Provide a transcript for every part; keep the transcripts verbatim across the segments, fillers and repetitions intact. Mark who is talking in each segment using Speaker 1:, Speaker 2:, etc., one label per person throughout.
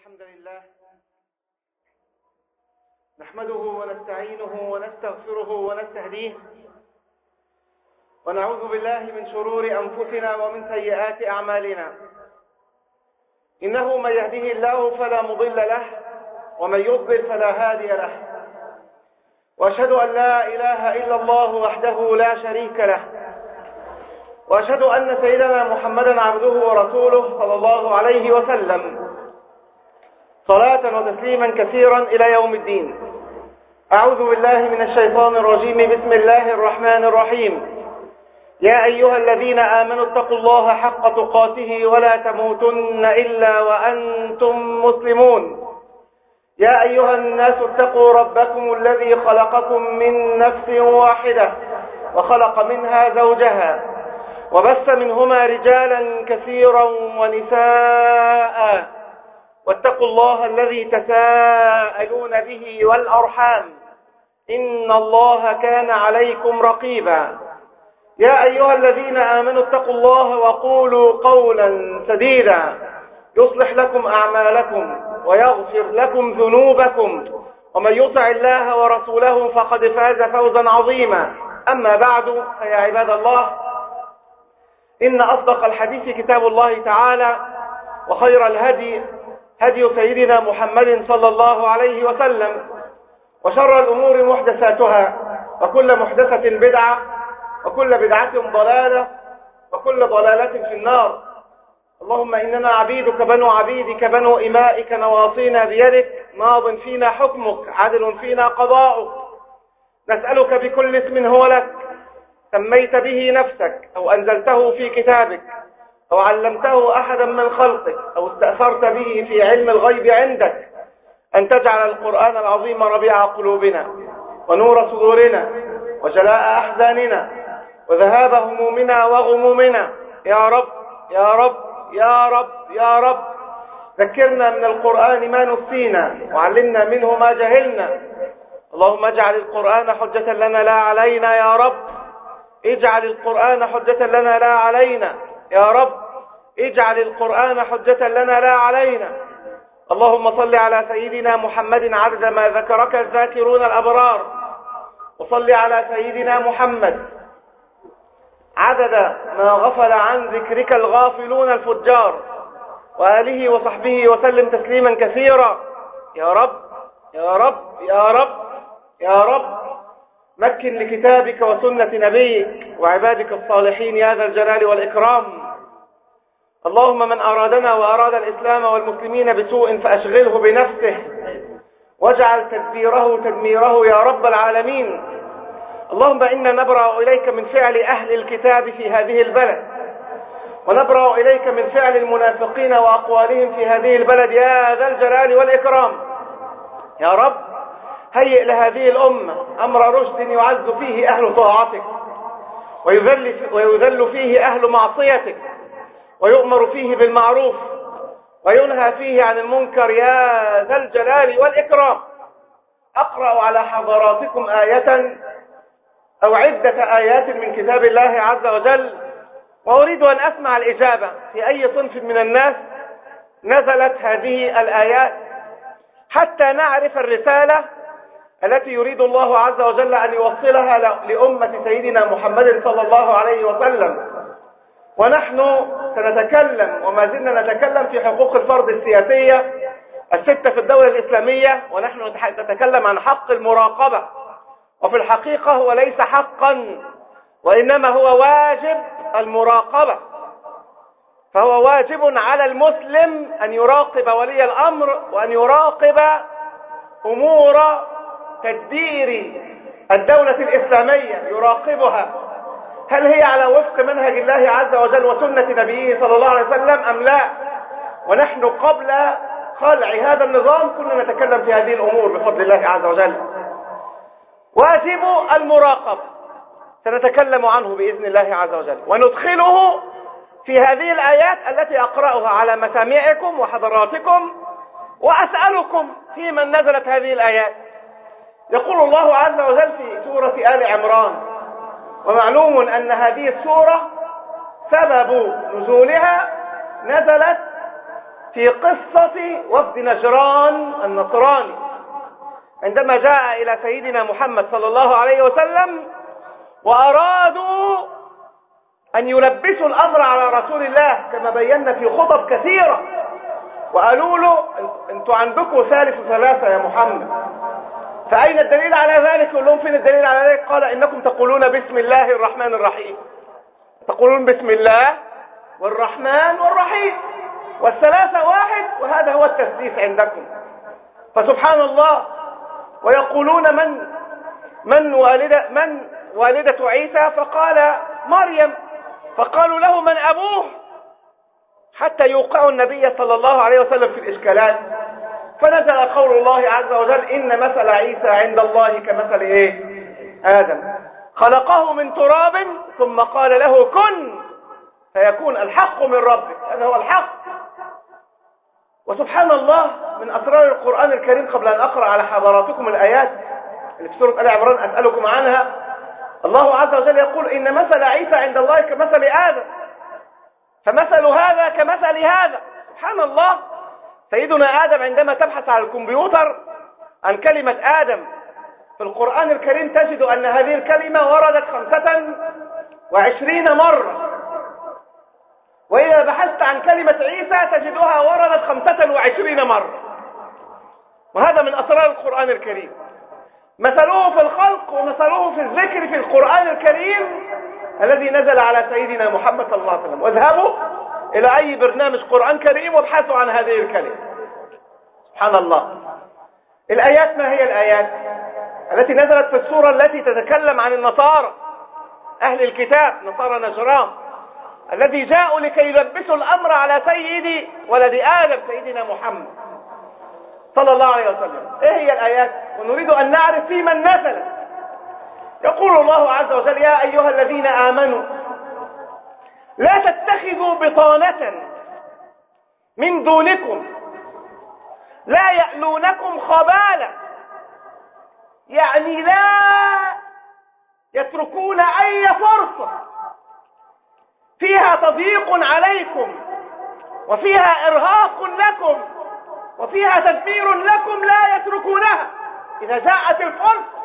Speaker 1: الحمد لله نحمده ونستعينه ونستغفره ونستهديه ونعوذ بالله من شرور أنفسنا ومن سيئات أعمالنا. إنه من يهده الله فلا مضل له ومن يضلل فلا هادي له، وأشهد أن لا إله إلا الله وحده لا شريك له، وأشهد أن سيدنا محمدا عبده ورسوله صلى الله عليه وسلم صلاة وتسليما كثيرا إلى يوم الدين. أعوذ بالله من الشيطان الرجيم. بسم الله الرحمن الرحيم. يا أيها الذين آمنوا اتقوا الله حق تقاته ولا تموتن إلا وأنتم مسلمون. يا أيها الناس اتقوا ربكم الذي خلقكم من نفس واحدة وخلق منها زوجها وبث منهما رجالا كثيرا ونساء، واتقوا الله الذي تساءلون به والأرحام إن الله كان عليكم رقيبا. يا أيها الذين آمنوا اتقوا الله وقولوا قولا سديدا يصلح لكم أعمالكم ويغفر لكم ذنوبكم، ومن يطع الله ورسوله فقد فاز فوزا عظيما. أما بعد، فيا عباد الله، إن أصدق الحديث كتاب الله تعالى، وخير الهدي هدي سيدنا محمد صلى الله عليه وسلم، وشر الأمور محدثاتها، وكل محدثة بدعة، وكل بدعة ضلالة، وكل ضلالة في النار. اللهم إننا عبيدك بنو عبيدك بنو إمائك نواصينا بيدك، ماض فينا حكمك، عدل فينا قضاؤك. نسألك بكل اسم هو لك سميت به نفسك أو أنزلته في كتابك أو علمته أحدا من خلقك أو استأثرت به في علم الغيب عندك، أن تجعل القرآن العظيم ربيع قلوبنا ونور صدورنا وجلاء أحزاننا وذهاب همومنا وغمومنا يا رب يا رب يا رب يا رب. ذكرنا من القرآن ما نسينا وعلمنا منه ما جهلنا. اللهم اجعل القرآن حجة لنا لا علينا يا رب. اجعل القرآن حجة لنا لا علينا يا رب. اجعل القرآن حجة لنا لا علينا. اللهم صل على سيدنا محمد عدد ما ذكرك الذاكرون الأبرار، وصل على سيدنا محمد عدد ما غفل عن ذكرك الغافلون الفجار، وآله وصحبه وسلم تسليما كثيرا يا رب يا رب يا رب يا رب. مكن لكتابك وسنة نبيك وعبادك الصالحين يا ذا الجلال والإكرام. اللهم من أرادنا وأراد الإسلام والمسلمين بسوء فأشغله بنفسه، واجعل تدبيره تدميره يا رب العالمين. اللهم إنا نبرأ إليك من فعل أهل الكتاب في هذه البلد، ونبرأ إليك من فعل المنافقين وأقوالهم في هذه البلد يا ذا الجلال والإكرام يا رب. هيئ لهذه الأمة أمر رشد يعز فيه أهل طاعتك، ويذل, ويذل فيه أهل معصيتك، ويؤمر فيه بالمعروف وينهى فيه عن المنكر يا ذا الجلال والإكرام. أقرأ على حضراتكم آية أو عدة آيات من كتاب الله عز وجل، وأريد أن أسمع الإجابة في أي صنف من الناس نزلت هذه الآيات، حتى نعرف الرسالة التي يريد الله عز وجل أن يوصلها لأمة سيدنا محمد صلى الله عليه وسلم. ونحن سنتكلم وما زلنا نتكلم في حقوق الفرد السياسية الستة في الدولة الإسلامية، ونحن نتكلم عن حق المراقبة. وفي الحقيقة هو ليس حقا، وإنما هو واجب المراقبة. فهو واجب على المسلم أن يراقب ولي الأمر، وأن يراقب أمور تدبير الدولة الإسلامية، يراقبها هل هي على وفق منهج الله عز وجل وسنة نبيه صلى الله عليه وسلم أم لا. ونحن قبل خلع هذا النظام كنا نتكلم في هذه الأمور بفضل الله عز وجل. واجب المراقبة سنتكلم عنه بإذن الله عز وجل، وندخله في هذه الآيات التي أقرأها على مسامعكم وحضراتكم، وأسألكم في من نزلت هذه الآيات. يقول الله عز وجل في سورة آل عمران: ومعلوم أن هذه السورة سبب نزولها نزلت في قصة وفد نجران النصراني عندما جاء إلى سيدنا محمد صلى الله عليه وسلم وأرادوا أن يلبسوا الأمر على رسول الله كما بينا في خطب كثيرة، وقالوا له انتوا عندكم ثالث ثلاثة يا محمد، فأين الدليل على ذلك؟ يقول لهم فين الدليل على ذلك؟ قال إنكم تقولون بسم الله الرحمن الرحيم، تقولون بسم الله والرحمن والرحيم والثلاثة واحد، وهذا هو التثليث عندكم. فسبحان الله، ويقولون من من والدة من والدة عيسى؟ فقال مريم، فقالوا له من أبوه؟ حتى يوقعوا النبي صلى الله عليه وسلم في الإشكالات. فنزل قول الله عز وجل إن مثل عيسى عند الله كمثل إيه؟ آدم خلقه من تراب ثم قال له كن فيكون، الحق من ربك، هذا هو الحق. وسبحان الله، من أسرار القرآن الكريم قبل أن أقرأ على حضراتكم الآيات اللي في سورة آل عمران أسألكم عنها، الله عز وجل يقول إن مثل عيسى عند الله كمثل آدم فمثل هذا كمثل هذا. سبحان الله، سيدنا آدم عندما تبحث على الكمبيوتر عن كلمة آدم في القرآن الكريم تجد أن هذه الكلمة وردت خمسة وعشرين مرة، وإذا بحثت عن كلمة عيسى تجدها وردت خمسة وعشرين مرة. وهذا من أسرار القرآن الكريم، مثله في الخلق ومثله في الذكر في القرآن الكريم الذي نزل على سيدنا محمد صلى الله عليه وسلم. واذهبوا إلى أي برنامج قرآن كريم وابحثوا عن هذه الكلمة. سبحان الله. الآيات، ما هي الآيات التي نزلت في السورة التي تتكلم عن النصارى أهل الكتاب، نصارى نجران الذي جاءوا لكي يلبسوا الأمر على سيد ولد آدم سيدنا محمد صلى الله عليه وسلم؟ إيه هي الآيات؟ ونريد أن نعرف في من نزلت. يقول الله عز وجل يا أيها الذين آمنوا لا تتخذوا بطانة من دونكم لا يألونكم خبالا، يعني لا يتركون أي فرصة فيها تضييق عليكم وفيها إرهاق لكم وفيها تدمير لكم، لا يتركونها إذا جاءت الفرصة.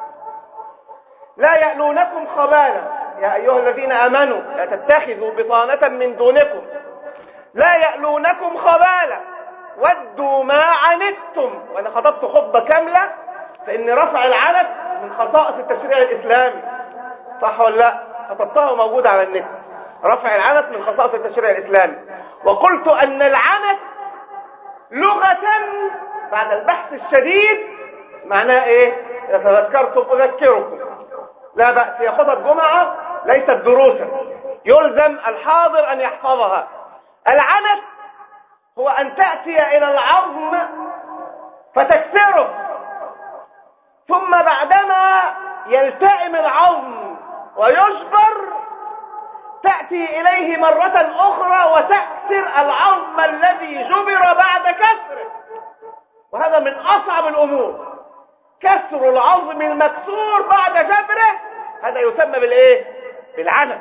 Speaker 1: لا يألونكم خبالا يا أيها الذين آمنوا لا تتخذوا بطانة من دونكم لا يألونكم خبالا ودوا ما عنتم. وأنا خطبت خطبة كاملة فإن رفع العنت من خصائص التشريع الإسلامي، صح ولا لا؟ خطبتها وموجودة على النت. رفع العنت من خصائص التشريع الإسلامي، وقلت أن العنت لغة بعد البحث الشديد معناه إيه؟ إذا تذكرتم أذكركم، لا بأس، هي خطب جمعة ليست دروسا يلزم الحاضر أن يحفظها. العنت هو أن تأتي إلى العظم فتكسره، ثم بعدما يلتئم العظم ويجبر تأتي إليه مرة أخرى وتكسر العظم الذي جبر بعد كسره. وهذا من أصعب الأمور، كسر العظم المكسور بعد جبره، هذا يسمى بالإيه؟ بالعنت.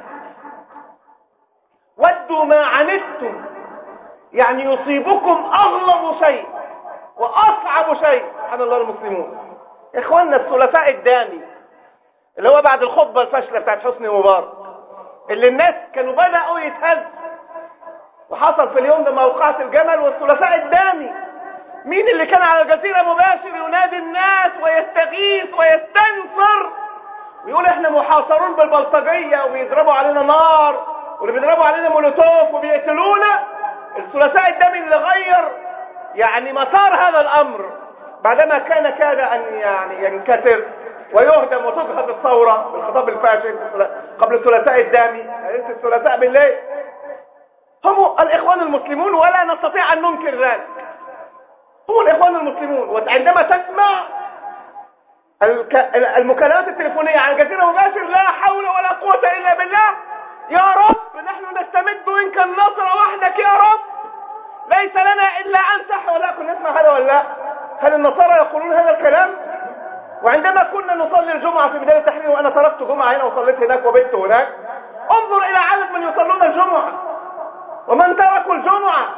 Speaker 1: ودوا ما عنتم، يعني يصيبكم أغلظ شيء وأصعب شيء. سبحان الله المسلمون. إخواننا الثلاثاء الدامي اللي هو بعد الخطبة الفاشلة بتاعت حسني مبارك اللي الناس كانوا بدأوا يتهزوا، وحصل في اليوم ده موقعة الجمل والثلاثاء الدامي. مين اللي كان على الجزيرة مباشر ينادي الناس ويستغيث ويستنصر ويقول احنا محاصرون بالبلطجية وبيضربوا علينا نار واللي بيضربوا علينا مولوتوف وبيقتلونا؟ الثلاثاء الدامي اللي غير يعني مسار هذا الأمر بعدما كان كاد أن يعني ينكسر ويهدم وتجهض الثورة بالخطاب الفاشل قبل الثلاثاء الدامي. ليس الثلاثاء بالليل هم الإخوان المسلمون، ولا نستطيع أن ننكر ذلك، هم الإخوان المسلمون. وعندما تسمع المكالمات التليفونية عن الجزيرة مباشر، لا حول ولا قوة إلا بالله، يا رب نحن نستمد منك النصر وحدك يا رب، ليس لنا إلا أن صح ولا كنا نسمع هذا ولا لا؟ هل النصارى يقولون هذا الكلام؟ وعندما كنا نصلي الجمعة في بداية التحرير، وأنا تركت جمعة هنا وصليت هناك وبيت هناك، انظر إلى عدد من يصلون الجمعة ومن تركوا الجمعة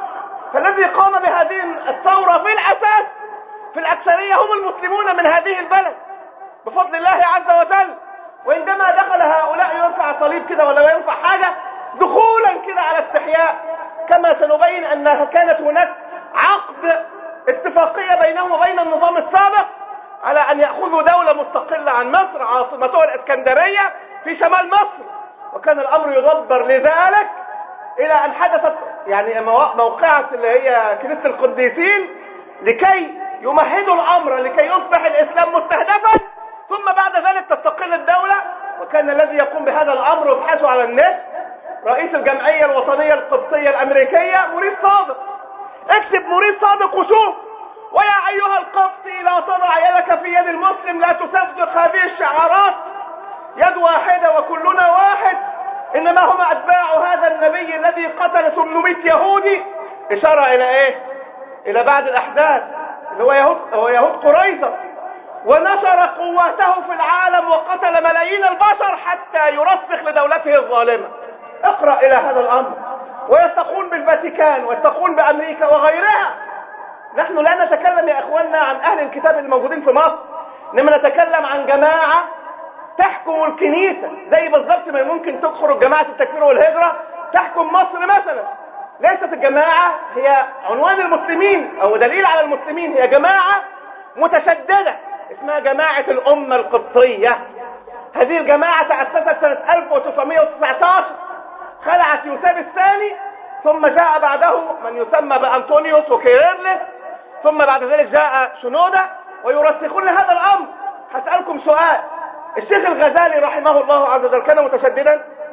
Speaker 1: فالذي قام بهذه الثورة في الأساس في الأكثرية هم المسلمون من هذه البلد بفضل الله عز وجل. وعندما دخل هؤلاء يرفع صليب كده ولا يرفع حاجة دخولا كده على استحياء، كما سنبين أنها كانت هناك عقد اتفاقية بينهم وبين النظام السابق على أن يأخذوا دولة مستقلة عن مصر عاصمتها الإسكندرية في شمال مصر، وكان الأمر يدبر لذلك إلى أن حدثت يعني موقعة اللي هي كنيسة القديسين لكي يمهدوا الأمر لكي يصبح الإسلام مستهدفا، ثم بعد ذلك تستقل الدولة. وكان الذي يقوم بهذا الأمر وابحثوا على النت رئيس الجمعية الوطنية القبطية الأمريكية مريد صادق. اكتب مريد صادق وشوف. ويا أيها القبطي لا تضع يدك في يد المسلم، لا تصدق هذه الشعارات، يد واحدة وكلنا واحد، إنما هم أتباع هذا النبي الذي قتل ثمانمائة يهودي. إشارة إلى إيه؟ إلى بعد الأحداث اللي هو يهود, هو يهود قريظة، ونشر قوته في العالم وقتل ملايين البشر حتى يرسخ لدولته الظالمة. اقرأ إلى هذا الأمر. ويستقون بالفاتيكان ويستقون بأمريكا وغيرها. نحن لا نتكلم يا أخواننا عن أهل الكتاب الموجودين في مصر، إنما نتكلم عن جماعة تحكم الكنيسة، زي بالضبط ما ممكن تخرج جماعة التكفير والهجرة تحكم مصر مثلا. ليست الجماعة هي عنوان المسلمين أو دليل على المسلمين، هي جماعة متشددة اسمها جماعة الأمة القبطية. هذه الجماعة تأسست سنة ألف وتسعمائة وتسعة عشر، خلعت يوساب الثاني، ثم جاء بعده من يسمى بأنطونيوس وكيرلس، ثم بعد ذلك جاء شنودة ويرسخون هذا الأمر. هسألكم سؤال، الشيخ الغزالي رحمه الله عز وجل كان متشددا؟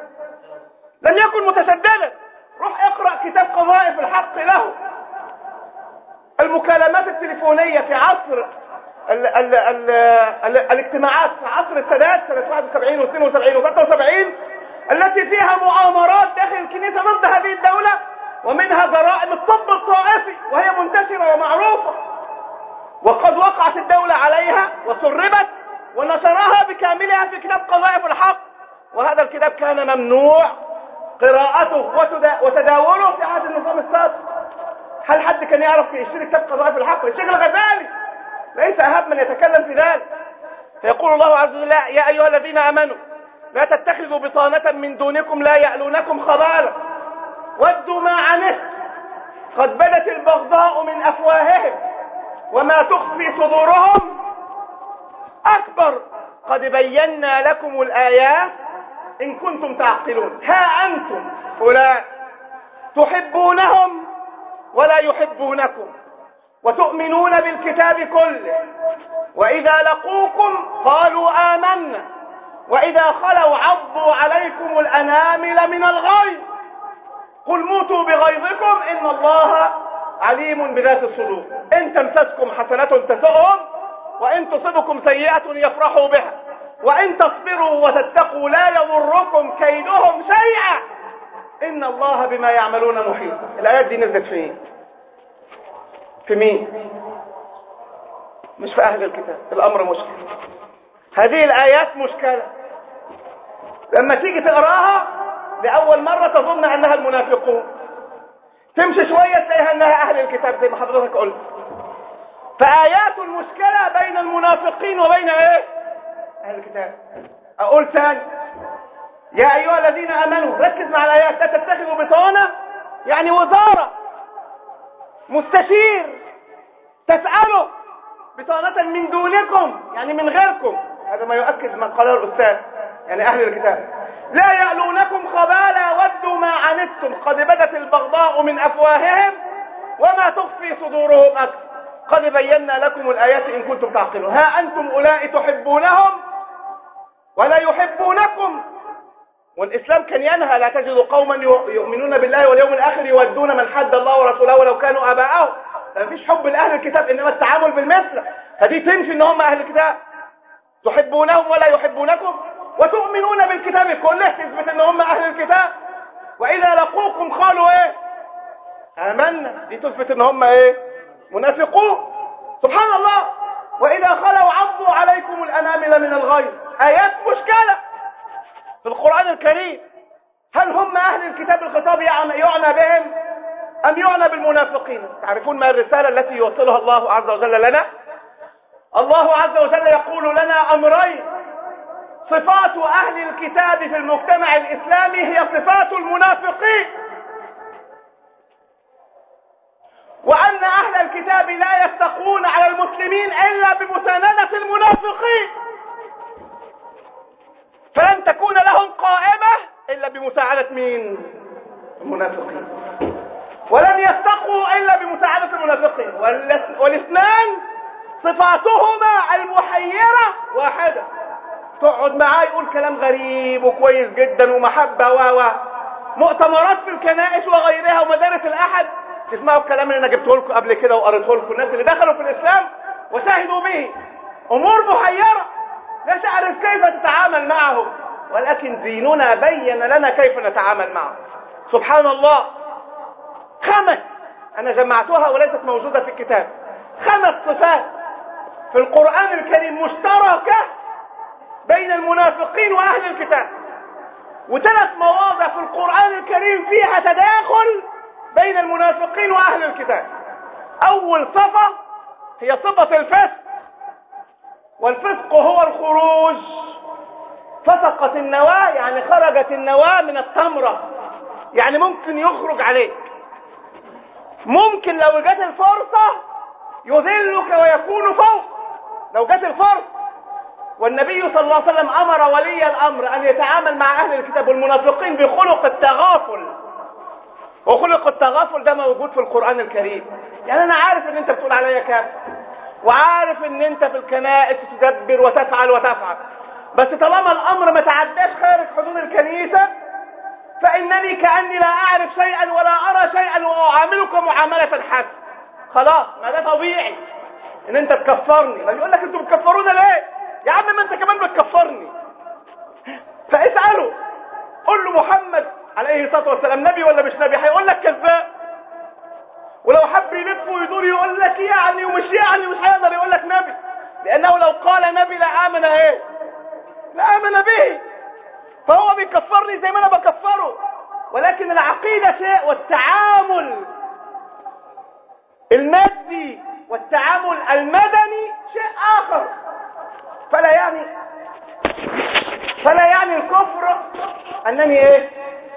Speaker 1: لم يكن متشددا. روح اقرأ كتاب قذائف الحق له. المكالمات التليفونية في عصر ال ال ال ال الاجتماعات في عصر السادات سنة واحد وسبعين واثنين وسبعين وثلاثة وسبعين التي فيها مؤامرات داخل الكنيسة ضد هذه الدولة، ومنها جرائم الطب الطائفي وهي منتشرة ومعروفة، وقد وقعت الدولة عليها وسربت ونشرها بكاملها في كتاب قذائف الحق. وهذا الكتاب كان ممنوع قراءته وتداوله في عهد النظام السابق. هل حد كان يعرف يشتري كتاب قذائف الحق؟ الشيخ الغزالي ليس أهم من يتكلم في ذلك. فيقول الله عز وجل: يا أيها الذين آمنوا لا تتخذوا بطانة من دونكم لا يألونكم خبالا ودوا ما عنتم قد بدت البغضاء من أفواههم وما تخفي صدورهم أكبر قد بينا لكم الآيات إن كنتم تعقلون. ها أنتم أولئك تحبونهم ولا يحبونكم وتؤمنون بالكتاب كله، وإذا لقوكم قالوا آمنا وإذا خلوا عضوا عليكم الأنامل من الغيظ قل موتوا بغيظكم إن الله عليم بذات الصدور. إن تمسسكم حسنة تسؤهم وإن تصبكم سيئة يفرحوا بها وإن تصبروا وتتقوا لا يضركم كيدهم شيئا إن الله بما يعملون محيط. الآيات دي نزلت في مين؟ في مين؟ مش في أهل الكتاب. الأمر مشكلة. هذه الآيات مشكلة. لما تيجي تقراها لأول مرة تظن أنها المنافقون، تمشي شوية تلاقيها أنها أهل الكتاب زي ما حضرتك قلت. فآيات المشكلة بين المنافقين وبين إيه؟ أهل الكتاب. أقول ثاني: يا أيها الذين آمنوا، ركز مع الآيات. لا تتخذوا بطانة يعني وزارة، مستشير تسأله، بطانة من دونكم يعني من غيركم. هذا ما يؤكد ما قاله الأستاذ، يعني أهل الكتاب. لا يألونكم خبالا ودوا ما عنتم قد بدت البغضاء من أفواههم وما تخفي صدورهم أكبر قد بينا لكم الآيات إن كنتم تعقلون. ها أنتم أولئك تحبونهم ولا يحبونكم. والإسلام كان ينهى: لا تجد قوما يؤمنون بالله واليوم الآخر يودون من حد الله ورسوله ولو كانوا آباءهم. ما فيش حب لأهل الكتاب، إنما التعامل بالمثل. هذه تنفي إن هم أهل الكتاب. تحبونهم ولا يحبونكم وتؤمنون بالكتاب كله، تثبت إن هم أهل الكتاب. وإذا لقوكم قالوا إيه؟ آمنا، دي تثبت إن هم إيه؟ منافقون. سبحان الله. وإذا خلوا عضوا عليكم الأنامل من الغيظ. آيات مشكلة في القرآن الكريم. هل هم أهل الكتاب الخطاب يعني يعنى بهم أم يعنى بالمنافقين؟ تعرفون ما الرسالة التي يوصلها الله عز وجل لنا؟ الله عز وجل يقول لنا أمرين: صفات أهل الكتاب في المجتمع الإسلامي هي صفات المنافقين، وأن أهل الكتاب لا يتقون على المسلمين إلا بمساندة المنافقين، فلن تكون لهم قائمة إلا بمساعدة مين؟ المنافقين. ولن يتقوا إلا بمساعدة المنافقين، والاثنان صفاتهما المحيرة واحدة. تقعد معاه يقول كلام غريب وكويس جدا ومحبة و مؤتمرات في الكنائس وغيرها ومدارس الأحد، تسمعوا الكلام اللي أنا جبته لكم قبل كده وقريته لكم، الناس اللي دخلوا في الإسلام وشاهدوا به، أمور محيرة لا تعرف كيف تتعامل معهم، ولكن ديننا بين لنا كيف نتعامل معهم. سبحان الله، خمس أنا جمعتها وليست موجودة في الكتاب، خمس صفات في القرآن الكريم مشتركة بين المنافقين وأهل الكتاب، وثلاث مواضع في القرآن الكريم فيها تداخل بين المنافقين وأهل الكتاب. أول صفة هي صفة الفسق، والفسق هو الخروج. فسقت النواة يعني خرجت النواة من التمرة، يعني ممكن يخرج عليك، ممكن لو جت الفرصة يذلك ويكون فوق لو جت الفرصة. والنبي صلى الله عليه وسلم أمر ولي الأمر أن يتعامل مع أهل الكتاب والمنافقين بخلق التغافل، وخلق التغافل ده موجود في القرآن الكريم. يعني أنا عارف أن أنت بتقول عليا كافر، وعارف أن أنت في الكنائس تدبر وتفعل وتفعل، بس طالما الأمر ما تعداش خارج حدود الكنيسة فإنني كأني لا أعرف شيئا ولا أرى شيئا وأعاملك معاملة حسن. خلاص، ما ده طبيعي ان انت تكفرني. ما يقول لك انتوا بتكفرونا ليه يا عم؟ ما انت كمان بتكفرني. فاسأله، قل له محمد عليه الصلاة والسلام نبي ولا مش نبي؟ هيقول لك كذاب. ولو حب يلف ويدور يقول لك يعني ومش يعني، مش هيقدر يقول لك نبي، لانه لو قال نبي لآمن ايه؟ لآمن به. فهو بيكفرني زي ما انا بكفره، ولكن العقيدة شيء والتعامل المادي والتعامل المدني شيء آخر. فلا يعني فلا يعني الكفر أنني إيه؟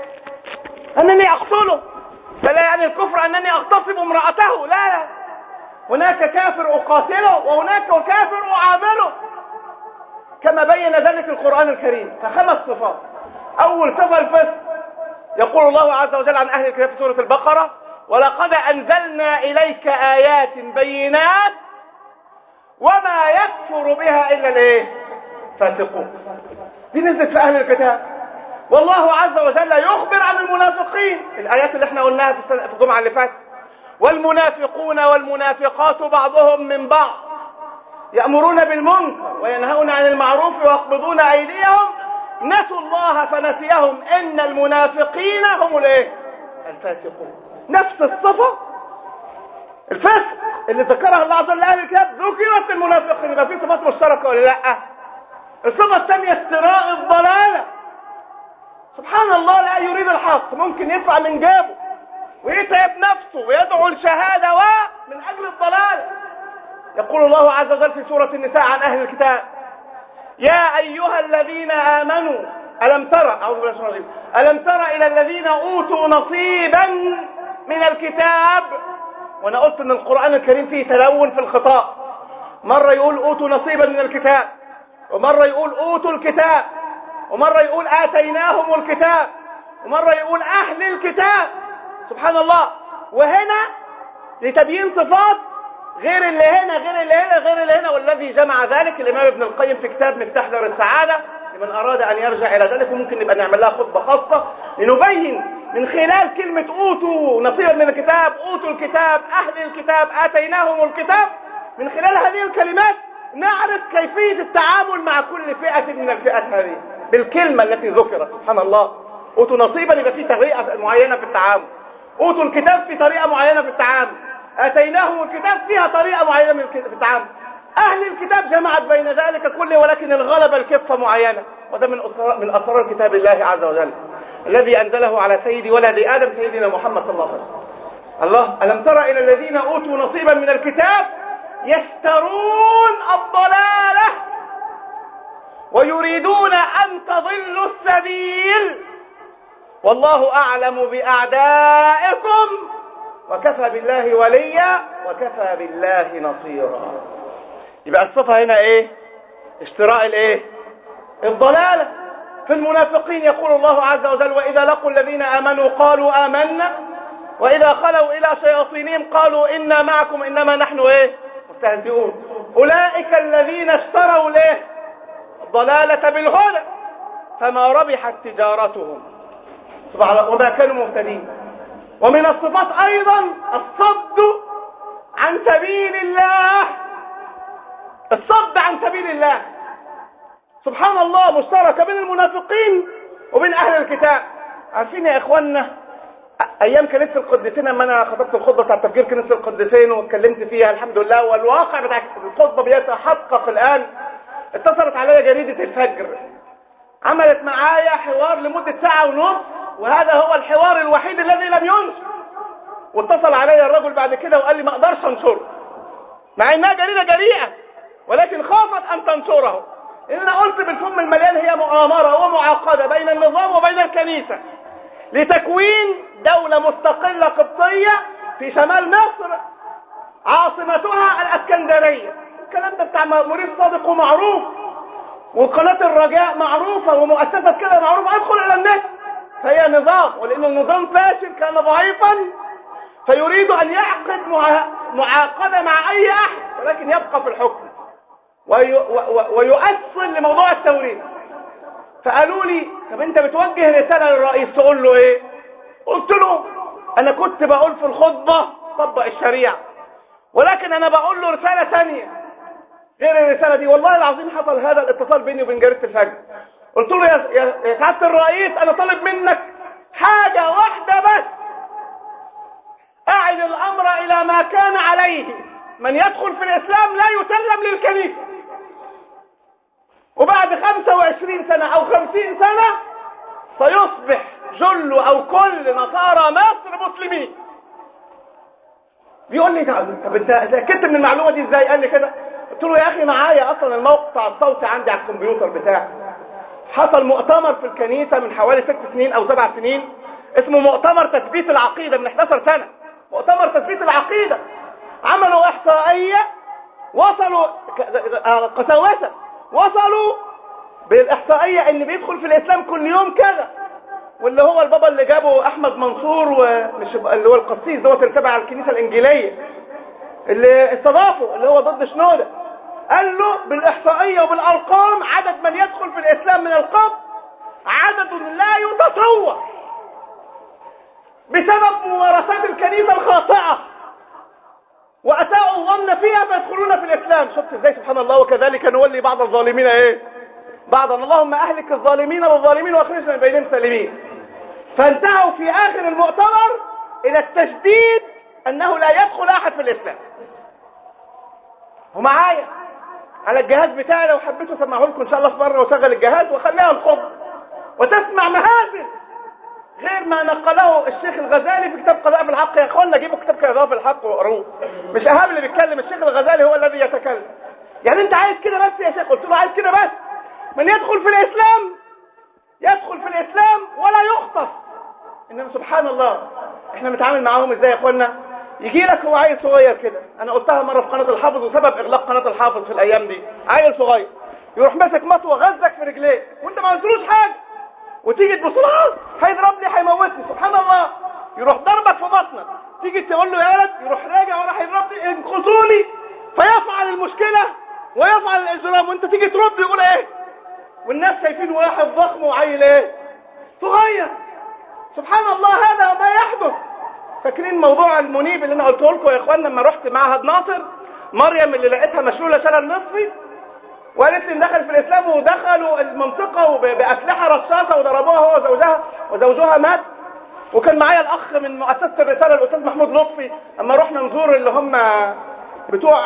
Speaker 1: أنني أقتله، فلا يعني الكفر أنني أغتصب امرأته، لا لا، هناك كافر أقاتله وهناك كافر أعامله، كما بين ذلك القرآن الكريم. فخمس صفات. أول صفة الفسق، يقول الله عز وجل عن أهل الكتاب في سورة البقرة: ولقد أنزلنا إليك آيات بينات وما يكفر بها إلا الإيه؟ فاسقون. دي نزلت في أهل الكتاب، والله عز وجل يخبر عن المنافقين، الآيات اللي احنا قلناها في الجمعة اللي فاتت: والمنافقون والمنافقات بعضهم من بعض يأمرون بالمنكر وينهون عن المعروف ويقبضون أيديهم نسوا الله فنسيهم إن المنافقين هم الإيه؟ الفاسقون. نفس الصفة الفسق اللي ذكرها الله عز وجل لأهل الكتاب ذكرت المنافقين، يبقى في صفات مشتركة ولا لا؟ الصفة الثانية استراء الضلالة. سبحان الله، لا يريد الحق، ممكن يدفع من جابه ويتعب نفسه ويدعو الشهادة من أجل الضلال. يقول الله عز وجل في سورة النساء عن أهل الكتاب: يا أيها الذين آمنوا ألم ترى أعوذ بالله من الشيطان الرجيم ألم ترى إلى الذين أوتوا نصيبا من الكتاب. وأنا قلت إن القرآن الكريم فيه تلون في الخطاب، مرة يقول أوتوا نصيبا من الكتاب، ومرة يقول أوتوا الكتاب، ومرة يقول آتيناهم الكتاب، ومرة يقول أهل الكتاب. سبحان الله. وهنا لتبيين صفات غير اللي هنا غير اللي هنا غير اللي هنا. والذي جمع ذلك الإمام ابن القيم في كتاب مفتاح دار السعادة لمن أراد أن يرجع إلى ذلك، وممكن نبقى نعمل لها خطبة خاصة لنبين من خلال كلمة أوتوا نصيبا من الكتاب، أوتوا الكتاب، أهل الكتاب، آتيناهم الكتاب، من خلال هذه الكلمات نعرف كيفية التعامل مع كل فئة من الفئات هذه بالكلمة التي ذكرت. سبحان الله. أوتوا نصيبا يبقى في طريقة معينة في التعامل، أوتوا الكتاب في طريقة معينة في التعامل، آتيناهم الكتاب فيها طريقة معينة في التعامل. أهل الكتاب جمعت بين ذلك كله، ولكن الغلبة الكفة معينة، وده من أسرار من أسرار كتاب الله عز وجل الذي أنزله على سيد ولد آدم سيدنا محمد صلى الله عليه وسلم. الله، ألم تر إلى الذين أوتوا نصيبا من الكتاب يشترون الضلالة ويريدون أن تضلوا السبيل والله أعلم بأعدائكم وكفى بالله وليا وكفى بالله نصيرا. يبقى الصفة هنا ايه؟ اشتراء الايه؟ الضلالة. في المنافقين يقول الله عز وجل: وإذا لقوا الذين آمنوا قالوا آمنا وإذا خلوا إلى شياطينهم قالوا إنا معكم إنما نحن ايه؟ مستهزئون. أولئك الذين اشتروا ليه؟ الضلالة بالهدى فما ربحت تجارتهم وما كانوا مهتدين. ومن الصفات أيضا الصد عن سبيل الله، الصد عن سبيل الله. سبحان الله، مشتركة بين المنافقين وبين أهل الكتاب. عارفين يا إخواننا أيام كنيسة القديسين، لما أنا خطبت الخطبة بتاع تفجير كنيسة القديسين واتكلمت فيها الحمد لله، والواقع بتاع الخطبة بيتحقق الآن، اتصلت علي جريدة الفجر، عملت معايا حوار لمدة ساعة ونص، وهذا هو الحوار الوحيد الذي لم ينشر. واتصل علي الرجل بعد كده وقال لي ما اقدرش انشره، مع انها جريدة جريئة ولكن خافت ان تنشره، لان انا قلت بالفم المليان هي مؤامرة ومعاقدة بين النظام وبين الكنيسة لتكوين دولة مستقلة قبطية في شمال مصر عاصمتها الاسكندرية. الكلام ده بتاع مريض صادق ومعروف، وقناة الرجاء معروفة، ومؤسسة كده معروفة. ادخل الى النت، فهي نظام، ولأن النظام فاشل كان ضعيفا فيريد أن يعقد معاقدة مع أي أحد ولكن يبقى في الحكم وي ويؤصل لموضوع التوريث. فقالوا لي: طب أنت بتوجه رسالة للرئيس تقول له إيه؟ قلت له: أنا كنت بقول في الخطبة طبق الشريعة، ولكن أنا بقول له رسالة ثانية غير الرسالة دي. والله العظيم حصل هذا الاتصال بيني وبين جريدة الفجر. قلت له: يا يا سعادة الرئيس، أنا طالب منك حاجة واحدة بس، أعد الأمر إلى ما كان عليه، من يدخل في الإسلام لا يسلم للكنيسة. وبعد خمسة وعشرين سنة أو خمسين سنة سيصبح جل أو كل نصارى مصر مسلمين. بيقول لي: طب أنت اتأكدت من المعلومة دي إزاي؟ قال لي كده. قلت له: يا أخي معايا أصلا الموقع الصوتي عندي على الكمبيوتر بتاعي. حصل مؤتمر في الكنيسة من حوالي ست سنين أو سبع سنين اسمه مؤتمر تثبيت العقيدة، من إحدى عشرة سنة، مؤتمر تثبيت العقيدة. عملوا إحصائية، وصلوا قساوسة وصلوا بالإحصائية إن بيدخل في الإسلام كل يوم كذا. واللي هو البابا اللي جابه أحمد منصور، ومش اللي هو القسيس دوت اللي تبع الكنيسة الإنجيلية اللي استضافه اللي هو ضد شنودة، قال له بالإحصائية وبالأرقام عدد من يدخل في الإسلام من القبط عدد لا يتصور بسبب ممارسات الكنيسة الخاطئة وأساءوا الظن فيها فيدخلون في الإسلام. شفت ازاي؟ سبحان الله. وكذلك نولي بعض الظالمين ايه بعضا، اللهم أهلك الظالمين والظالمين واخرجنا من بينهم سالمين. فانتهوا في آخر المؤتمر إلى التشديد أنه لا يدخل أحد في الإسلام. ومعايا على الجهاز بتاعي، لو حبيتوا اسمعه لكم ان شاء الله في مره، وشغل الجهاز وخليها الخطبه وتسمع مهازل غير ما نقله الشيخ الغزالي في كتاب قضاء في الحق. يا اخوانا جيبوا كتاب قضاء في الحق واقروه، مش اهاب اللي بيتكلم، الشيخ الغزالي هو الذي يتكلم. يعني انت عايز كده بس يا شيخ؟ قلت له: عايز كده بس، من يدخل في الاسلام يدخل في الاسلام ولا يخطف. انما سبحان الله احنا بنتعامل معاهم ازاي يا اخوانا؟ يجي لك هو عيل صغير كده، انا قلتها مره في قناه الحافظ وسبب اغلاق قناه الحافظ في الايام دي، عيل صغير يروح ماسك مطوه غزك في رجليه وانت ما قلتلوش حاجه، وتيجي تبص له هيضربني هيموتني، سبحان الله، يروح ضربك في بطنك، تيجي تقول له يا ولد يروح راجع وراح يضربني، انقذوني، فيفعل المشكله ويفعل الاجرام، وانت تيجي ترد يقول ايه؟ والناس شايفين واحد ضخم وعيل ايه؟ صغير. سبحان الله، هذا ما يحدث. فاكرين موضوع المنيب اللي انا قلته لكم يا اخوان لما رحت معهد ناصر؟ مريم اللي لقيتها مشلوله شلل نصفي وقالت لي دخل في الاسلام، ودخلوا المنطقه باسلحه رصاصه وضربوها هو وزوجها، وزوجها مات. وكان معايا الاخ من مؤسسه الرساله الاستاذ محمود لطفي، اما رحنا نزور اللي هم بتوع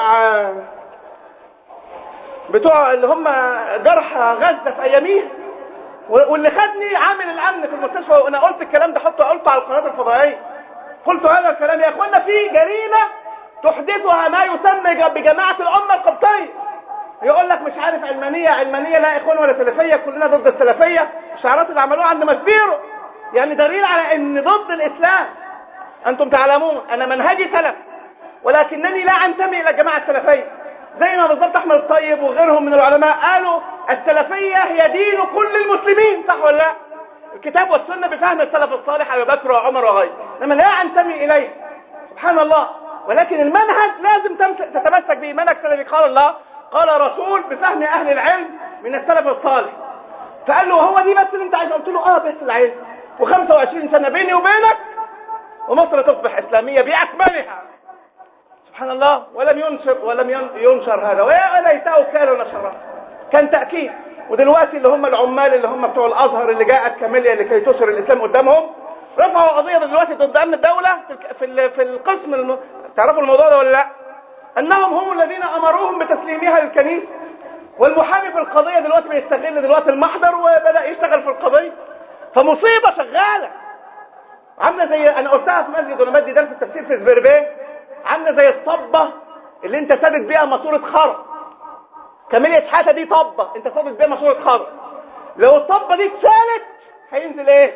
Speaker 1: بتوع اللي هم جرحى غزه في اياميه، واللي خدني عامل الامن في المستشفى، وانا قلت الكلام ده حطه قلته على القناه الفضائيه. قلت هذا الكلام يا اخوانا في جريمة تحدثها ما يسمى بجماعة الأمة القبطية. يقول لك مش عارف علمانية علمانية، لا يا اخوان ولا سلفية، كلنا ضد السلفية. الشعارات اللي عملوها عند مسبيرو يعني دليل على ان ضد الاسلام. انتم تعلمون ان منهجي سلف، ولكنني لا انتمي الى جماعة السلفية. زي ما بالضبط احمد الطيب وغيرهم من العلماء قالوا السلفية هي دين كل المسلمين، صح ولا لا؟ الكتاب والسنة بفهم السلف الصالح ابي بكر وعمر وغيره، انما لا انتمي اليه سبحان الله. ولكن المنهج لازم تتمسك به، منهج سلفي قال الله قال رسول بفهم اهل العلم من السلف الصالح. فقال له هو دي بس اللي انت عايز؟ قلت له اه بس اللي عايز. وخمسة وعشرين سنة بيني وبينك ومصر تصبح اسلامية باكملها سبحان الله. ولم ينشر ولم ينشر هذا، ويا ليته كان نشره، كان تأكيد. ودلوقتي اللي هم العمال اللي هم بتوع الازهر اللي جاءت كاميليا لكي تشر الاسلام قدامهم رفعوا قضية دلوقتي ضد امن الدولة في في القسم الم... تعرفوا الموضوع ده ولا لا؟ انهم هم الذين امروهم بتسليمها للكنيسة. والمحامي في القضية دلوقتي بيستغل دلوقتي المحضر وبدأ يشتغل في القضية. فمصيبة شغالة عاملة زي انا قلتها في مسجد وانا بدي درس التفسير في الزبربيه، عاملة زي الطبة اللي انت ثابت بيها ماسورة خرق. كاميليا شحاتة دي طبة انت ثابت بيها ماسورة خرق، لو الطبة دي اتشالت هينزل ايه؟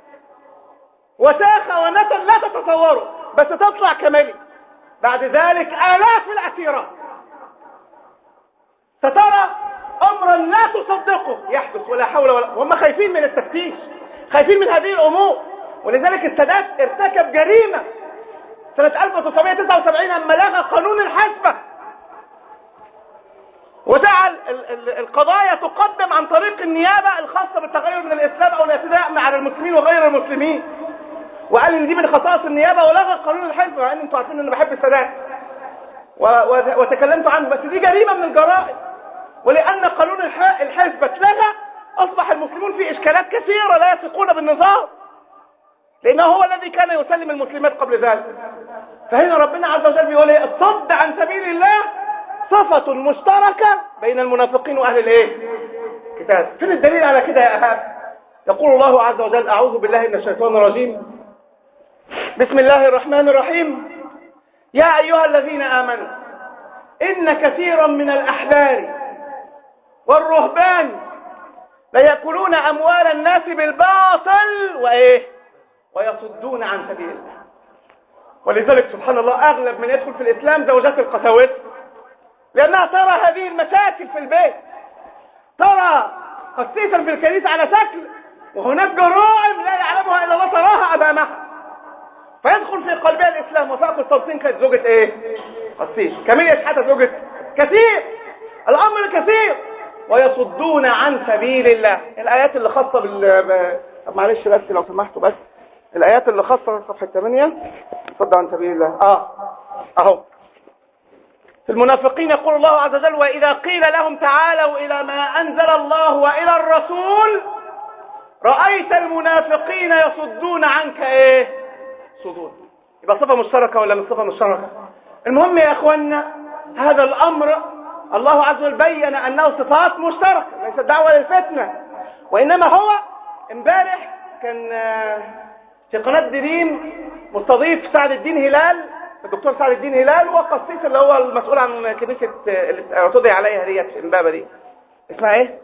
Speaker 1: وساخة ونتن لا تتصوروا، بس تطلع كاميليا. بعد ذلك آلاف الأسيرات سترى أمرا لا تصدقه يحدث ولا حول ولا، وهم خايفين من التفتيش، خايفين من هذه الأمور. ولذلك السادات ارتكب جريمة سنة ألف وتسعمائة وتسعة وسبعين لما لغى قانون الحسبة وجعل القضايا تقدم عن طريق النيابة الخاصة بالتغير من الإسلام أو الاعتداء على المسلمين وغير المسلمين، وقال ان دي من خصائص النيابة ولغى قانون الحسبة. مع ان انتوا عارفين ان بحب السادات وتكلمت عنه، بس دي جريمة من الجرائم. ولأن قانون الحسبة اتلغى أصبح المسلمون في إشكالات كثيرة لا يثقون بالنظام، لأنه هو الذي كان يسلم المسلمات قبل ذلك. فهنا ربنا عز وجل بيقول ايه؟ الصد عن سبيل الله صفة مشتركة بين المنافقين وأهل الايه؟ كتاب. فين الدليل على كده يا أهاب؟ يقول الله عز وجل أعوذ بالله من الشيطان الرجيم بسم الله الرحمن الرحيم يا أيها الذين آمنوا إن كثيرا من الأحبار والرهبان ليأكلون أموال الناس بالباطل وإيه؟ ويصدون عن سبيل الله. ولذلك سبحان الله أغلب من يدخل في الإسلام زوجات القساوسة، لأنها ترى هذه المشاكل في البيت، ترى قسيسا في الكنيسة على شكل وهناك جرائم لا يعلمها إلا الله تراها أمامها، فيدخل في قلبها الإسلام. وفاق قسطنطين كانت زوجة إيه؟ قسيس. كاميليا شحاتة زوجة كثير. الأمر كثير. ويصدون عن سبيل الله. الآيات اللي خاصة بال طب معلش بس لو سمحتوا بس الآيات اللي خاصة صفحة ثمانية صد عن سبيل الله اه اهو في المنافقين يقول الله عز وجل وإذا قيل لهم تعالوا إلى ما أنزل الله وإلى الرسول رأيت المنافقين يصدون عنك ايه؟ صدور. يبقى صفة مشتركة ولا مش صفة مشتركة؟ المهم يا اخوانا هذا الأمر الله عز وجل بين أنه صفات مشتركة، ليس دعوة للفتنة، وإنما هو امبارح كان في قناة دريم مستضيف سعد الدين هلال، الدكتور سعد الدين هلال، وقسيس اللي هو المسؤول عن كنيسة اللي اعتدي عليها ديت في امبابة دي، اسمها ايه؟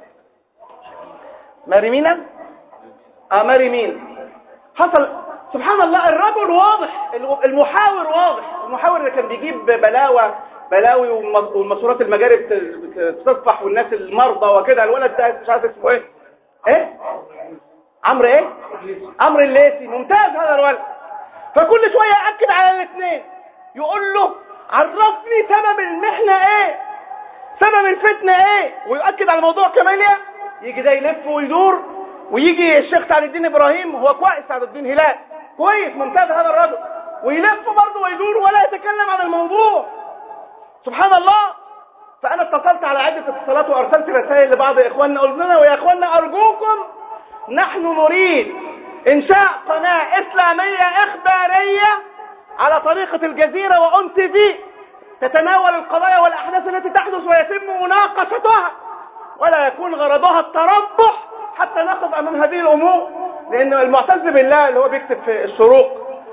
Speaker 1: ماريمينا؟ اه ماريمين. حصل سبحان الله الرجل واضح، المحاور واضح، المحاور اللي كان بيجيب بلاوى بلاوي والماسورات المجاري بتصفح والناس المرضى وكده، الولد ده مش عارف اسمه ايه؟ ايه؟ عمرو ايه؟ عمرو الليثي. ممتاز هذا الولد. فكل شويه ياكد على الاثنين، يقول له عرفني سبب المحنه ايه؟ سبب الفتنه ايه؟ ويؤكد على موضوع كاميليا. يجي ده يلف ويدور، ويجي الشيخ سعد الدين ابراهيم، هو كويس سعد الدين هلال كويس ممتاز هذا الرجل، ويلف برضه ويدور ولا يتكلم عن الموضوع. سبحان الله. فانا اتصلت على عده اتصالات وارسلت رسائل لبعض اخواننا، قلنا لنا ويا اخواننا ارجوكم نحن نريد انشاء قناه اسلاميه اخباريه على طريقه الجزيره وأم تي في تتناول القضايا والاحداث التي تحدث ويتم مناقشتها، ولا يكون غرضها التربح حتى نقف امام هذه الامور. لان المعتز بالله اللي هو بيكتب في الشروق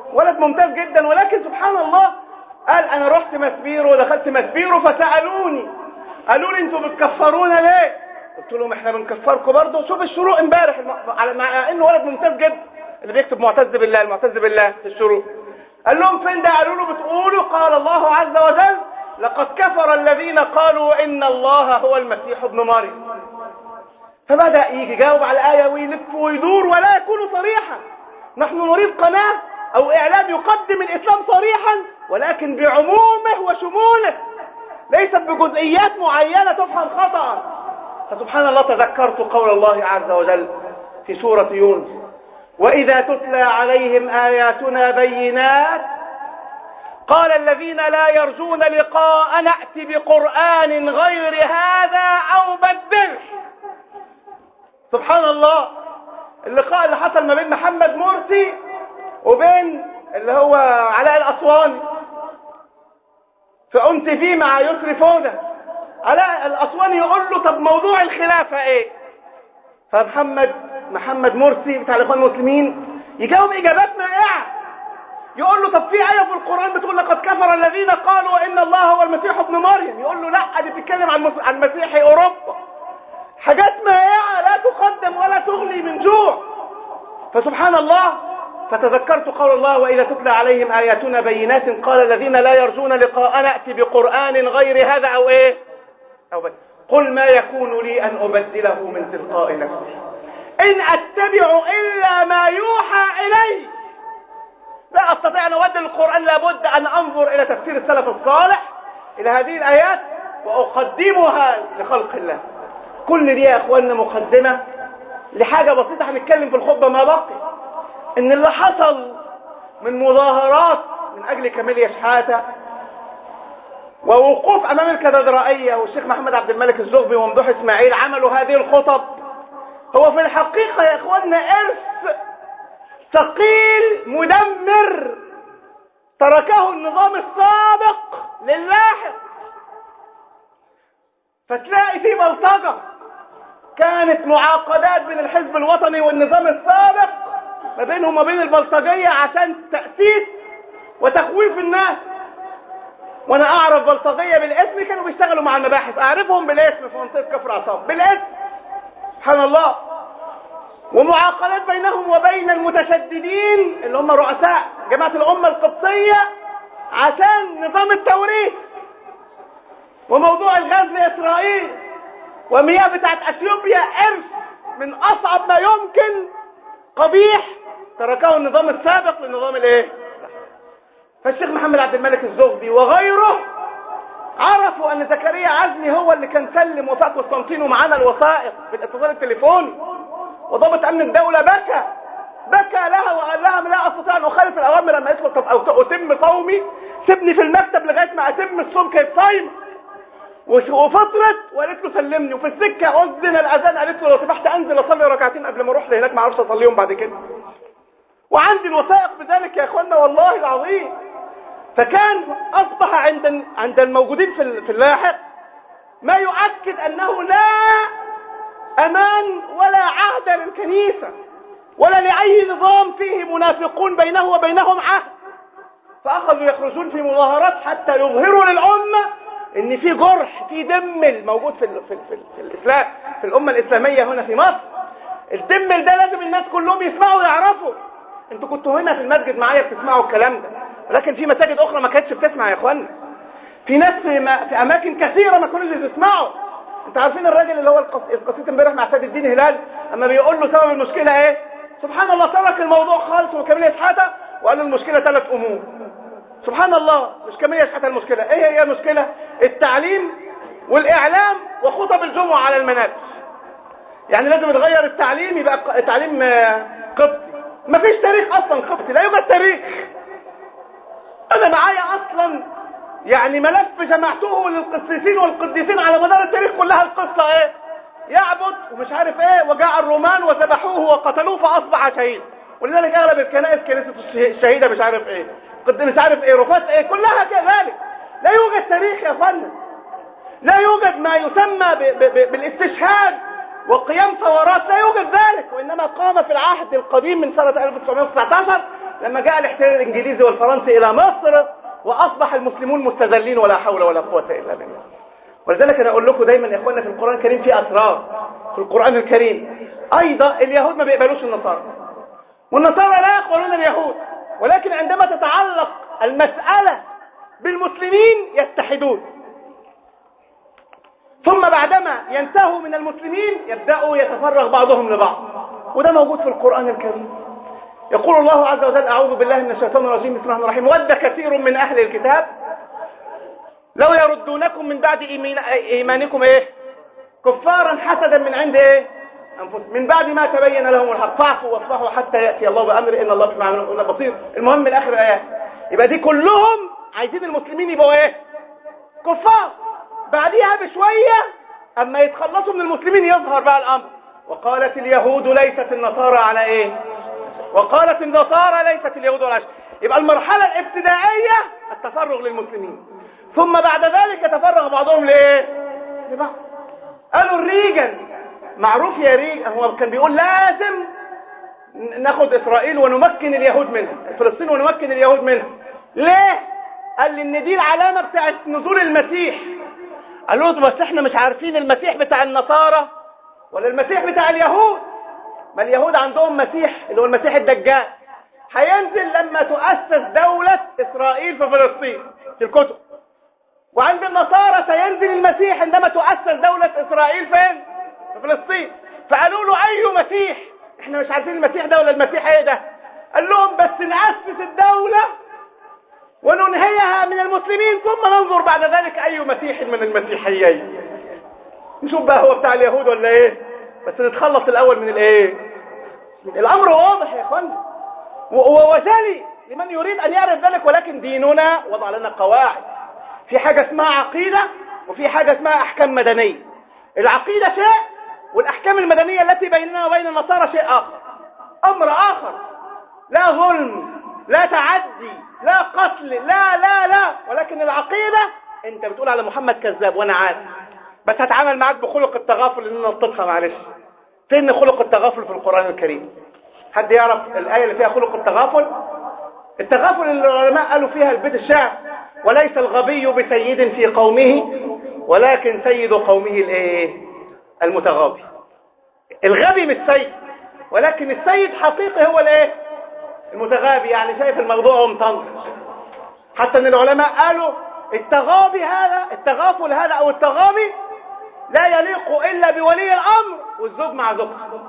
Speaker 1: ولد ممتاز جدا، ولكن سبحان الله قال انا رحت مسبيرو ودخلت مسبيرو فسألوني قالوا لي انتوا بتكفرونا ليه؟ قلت لهم احنا بنكفركم برضه. شوف الشروق امبارح على مع انه ولد ممتاز جدا اللي بيكتب معتز بالله المعتز بالله في الشروق، قال لهم فين ده؟ قالوا له بتقولوا قال الله عز وجل لقد كفر الذين قالوا ان الله هو المسيح ابن مريم. فبدأ يجي يجاوب على الآية ويلف ويدور ولا يكون صريحا. نحن نريد قناة أو إعلام يقدم الإسلام صريحا ولكن بعمومه وشموله، ليست بجزئيات معينة تفهم خطأ. فسبحان الله تذكرت قول الله عز وجل في سورة يونس وإذا تتلى عليهم آياتنا بينات قال الذين لا يرجون لقاء نأتي بقرآن غير هذا أو بدله. سبحان الله اللقاء اللي حصل ما بين محمد مرسي وبين اللي هو علاء الأسواني في أون تي في مع يسري فودة. علاء الأسواني يقول له طب موضوع الخلافة ايه؟ فمحمد محمد مرسي بتاع الإخوان المسلمين يجاوب إجابات مائعة، يقول له طب في آية في القرآن بتقول لقد كفر الذين قالوا إن الله هو المسيح ابن مريم، يقول له لا دي بتتكلم عن عن مسيحي أوروبا. حاجات مائعة لا تقدم ولا تغلي من جوع. فسبحان الله فتذكرت قول الله وإذا تتلى عليهم آياتنا بينات قال الذين لا يرجون لقاء نأتي بقرآن غير هذا أو إيه أو بس. قل ما يكون لي أن أبدله من تلقاء نفسي إن أتبع إلا ما يوحى إلي. لا أستطيع أن أبدل القرآن، لابد أن أنظر إلى تفسير السلف الصالح إلى هذه الآيات وأقدمها لخلق الله. كل دي يا أخواننا مقدمة لحاجة بسيطة هنتكلم في الخطبة ما بقي، إن اللي حصل من مظاهرات من أجل كاميليا شحاتة ووقوف أمام الكاتدرائية والشيخ محمد عبد الملك الزغبي وممدوح إسماعيل عملوا هذه الخطب، هو في الحقيقة يا إخواننا إرث ثقيل مدمر تركه النظام السابق للاحق. فتلاقي في بلطجة كانت معاقدات بين الحزب الوطني والنظام السابق ما بينهم وما بين البلطجية عشان تأسيس وتخويف الناس. وانا اعرف بلطجية بالاسم كانوا بيشتغلوا مع المباحث، اعرفهم بالاسم في منطقة كفر عصام بالاسم سبحان الله. ومعاقدات بينهم وبين المتشددين اللي هم رؤساء جماعة الأمة القبطية عشان نظام التوريث وموضوع الغاز لإسرائيل ومياه بتاعت أثيوبيا. إرث من أصعب ما يمكن قبيح تركه النظام السابق للنظام الايه. فالشيخ محمد عبد الملك الزغبي وغيره عرفوا ان زكريا عزمي هو اللي كان سلم وفاة قسطنطين ومعانا الوثائق بالاتصال التليفوني، وضابط امن الدولة بكى بكى لها وقال لها لا استطيع ان اخالف الاوامر. لما قالت له طب او اتم صومي سيبني في المكتب لغايه ما اتم الصوم، كانت صايمه وفطرت وقالت له سلمني. وفي السكه اذن الاذان قالت له لو سمحت انزل اصلي ركعتين قبل ما اروح لهناك ما اعرفش اصليهم بعد كده. وعندي الوثائق بذلك يا اخوانا والله العظيم. فكان اصبح عند عند الموجودين في في اللاحق ما يؤكد انه لا امان ولا عهد للكنيسه ولا لاي نظام فيه منافقون بينه وبينهم عهد. فاخذوا يخرجون في مظاهرات حتى يظهروا للامه ان في جرح في دمل موجود في ال في, ال في, ال في الاسلام في الامه الاسلاميه هنا في مصر. الدمل ده لازم الناس كلهم يسمعوا ويعرفوا. انتوا كنتوا هنا في المسجد معايا بتسمعوا الكلام ده، ولكن في مساجد اخرى ما كانتش بتسمع يا اخوانا. في ناس في, ما في اماكن كثيره ما كانوش بيسمعوا. انتوا عارفين الراجل اللي هو القسيس امبارح مع سيد الدين هلال اما بيقول له سبب المشكله ايه؟ سبحان الله ترك الموضوع خالص وكاميليا شحاته وقال له المشكله ثلاث امور. سبحان الله مش كاميليا شحاته المشكله، ايه هي المشكله؟ التعليم والاعلام وخطب الجمعه على المنابر. يعني لازم يتغير التعليم يبقى تعليم قبطي. ما فيش تاريخ اصلا قبطي، لا يوجد تاريخ. انا معايا اصلا يعني ملف جمعته للقسيسين والقديسين على مدار التاريخ كلها. القصه ايه؟ يعبد ومش عارف ايه وجاء الرومان وذبحوه وقتلوه فاصبح شهيد. ولذلك اغلب الكنائس كنيسه الشهيده مش عارف ايه مش عارف ايه رفات ايه كلها كذلك. لا يوجد تاريخ يا فندم، لا يوجد ما يسمى ب ب ب بالاستشهاد وقيام ثورات، لا يوجد ذلك. وانما قام في العهد القديم من سنه ألف وتسعمائة وتسعة عشر لما جاء الاحتلال الانجليزي والفرنسي الى مصر واصبح المسلمون مستذلين ولا حول ولا قوه الا بالله. ولذلك انا اقول لكم دايما يا اخواننا في القران الكريم في اسرار في القران الكريم. ايضا اليهود ما بيقبلوش النصارى والنصارى لا يقبلون اليهود، ولكن عندما تتعلق المساله بالمسلمين يتحدون، ثم بعدما ينتهوا من المسلمين يبداوا يتفرغ بعضهم لبعض، وده موجود في القران الكريم. يقول الله عز وجل: أعوذ بالله من الشيطان الرجيم، بسم الله الرحمن الرحيم: ود كثير من أهل الكتاب لو يردونكم من بعد إيمانكم إيه؟ كفارا حسدا من عند إيه؟ أنفسهم من بعد ما تبين لهم الحق فاعفوا واصفحوا حتى يأتي الله بأمره إن الله بما يعملون بصير. المهم من آخر الآيات. يبقى دي كلهم عايزين المسلمين يبقوا إيه؟ كفار. بعديها بشوية أما يتخلصوا من المسلمين يظهر بقى الأمر: وقالت اليهود ليست النصارى على إيه؟ وقالت النصارى ليست اليهود ولا شيء. يبقى المرحلة الابتدائية التفرغ للمسلمين، ثم بعد ذلك يتفرغ بعضهم لايه؟ لبعض. قالوا الريجن معروف يا ريجن، هو كان بيقول لازم ناخد اسرائيل ونمكن اليهود منها، فلسطين ونمكن اليهود منها. ليه؟ قال لي ان دي العلامة بتاعت نزول المسيح. قالوا له بس احنا مش عارفين المسيح بتاع النصارى ولا المسيح بتاع اليهود. ما اليهود عندهم مسيح اللي هو المسيح الدجال، هينزل لما تؤسس دولة إسرائيل في فلسطين في الكتب، وعند النصارى سينزل المسيح عندما تؤسس دولة إسرائيل فين؟ في فلسطين. فقالوا له أي مسيح؟ احنا مش عارفين المسيح ده ولا المسيح ايه ده. قال لهم بس نأسس الدولة وننهيها من المسلمين ثم ننظر بعد ذلك أي مسيح من المسيحيين. نشوف بقى هو بتاع اليهود ولا ايه، بس نتخلص الأول من الايه؟ الأمر واضح يا اخوانا ووجالي لمن يريد أن يعرف ذلك. ولكن ديننا وضع لنا قواعد، في حاجة اسمها عقيدة وفي حاجة اسمها أحكام مدنية. العقيدة شيء والأحكام المدنية التي بيننا وبين النصارى شيء آخر، أمر آخر. لا ظلم، لا تعدي، لا قتل، لا لا لا. ولكن العقيدة انت بتقول على محمد كذاب وانا عارف، بس هتعامل معاك بخلق التغافل اللي نلطفها. معلش، فين خلق التغافل في القرآن الكريم؟ حد يعرف الآية اللي فيها خلق التغافل؟ التغافل اللي العلماء قالوا فيها البيت الشعر: وليس الغبي بسيد في قومه ولكن سيد قومه الايه؟ المتغابي. الغبي مش سيد، ولكن السيد حقيقي هو الايه؟ المتغابي. يعني شايف الموضوع ومطنش. حتى ان العلماء قالوا التغابي هذا التغافل هذا او التغابي لا يليق الا بولي الامر والزوج مع زوجته.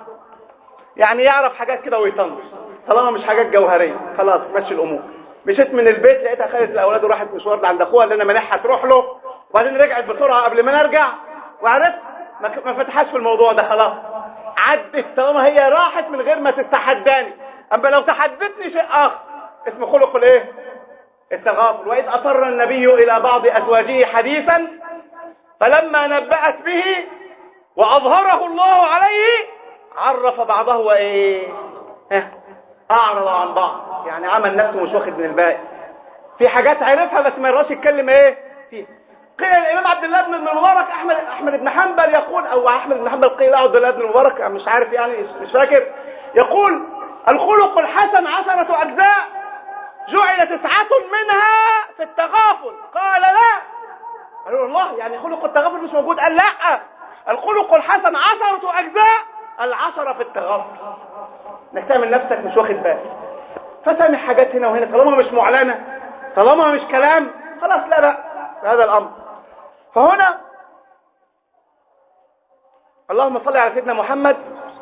Speaker 1: يعني يعرف حاجات كده ويطنش، طالما مش حاجات جوهريه خلاص ماشي الامور. مشيت من البيت لقيتها خدت الاولاد وراحت مشوار عند اخوها اللي انا مانعها تروح له، وبعدين رجعت بسرعه قبل ما نرجع، وعرفت ما فتحش في الموضوع ده. خلاص عدت طالما هي راحت من غير ما تتحداني. اما لو تحدثني شيء اخر اسمه خلق الايه؟ التغافل. واذ اصر النبي الى بعض ازواجه حديثا فلما نبأت به واظهره الله عليه عرف بعضه وايه؟ ها اعرض عن بعض، يعني عمل نفسه مش واخد من الباقي. في حاجات عرفها بس ما يرضاش يتكلم ايه فيها. قيل الامام عبد الله بن المبارك احمد احمد بن حنبل يقول، او احمد بن حنبل قيل عبد الله بن المبارك مش عارف يعني مش فاكر، يقول: الخلق الحسن عشرة اجزاء جعل تسعة منها في التغافل. قال لا. قالوا الله يعني خلق التغافل مش موجود؟ قال لا، الخلق الحسن عشرة اجزاء، العشرة في التغافل. انك تعمل نفسك مش واخد بالك، فسامح حاجات هنا وهنا طالما مش معلنة، طالما مش كلام، خلاص لا لا هذا الامر. فهنا اللهم صل على سيدنا محمد.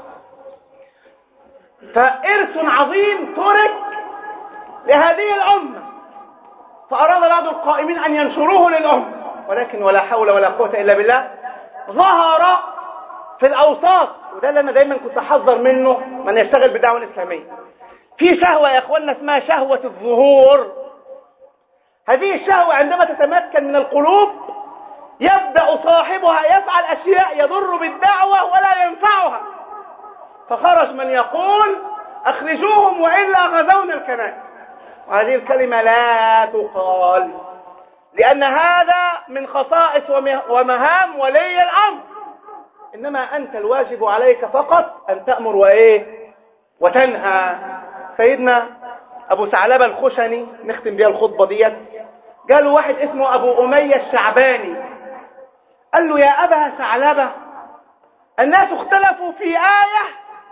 Speaker 1: فإرث عظيم ترك لهذه الأمة، فأراد بعض القائمين أن ينشروه للأمة، ولكن ولا حول ولا قوة إلا بالله ظهر في الأوساط. وده اللي أنا دايما كنت أحذر منه من يشتغل بالدعوة الإسلامية. في شهوة يا أخوانا اسمها شهوة الظهور. هذه الشهوة عندما تتمكن من القلوب يبدأ صاحبها يفعل أشياء يضر بالدعوة ولا ينفعها. فخرج من يقول: أخرجوهم وإلا غزونا الكنائس. وهذه الكلمة لا تقال، لأن هذا من خصائص ومهام ولي الأمر. إنما أنت الواجب عليك فقط أن تأمر وإيه؟ وتنهى. سيدنا أبو ثعلبة الخشني نختم بيها الخطبة ديت، قالوا واحد اسمه أبو أمية الشعباني، قال له يا أبا ثعلبة الناس اختلفوا في آية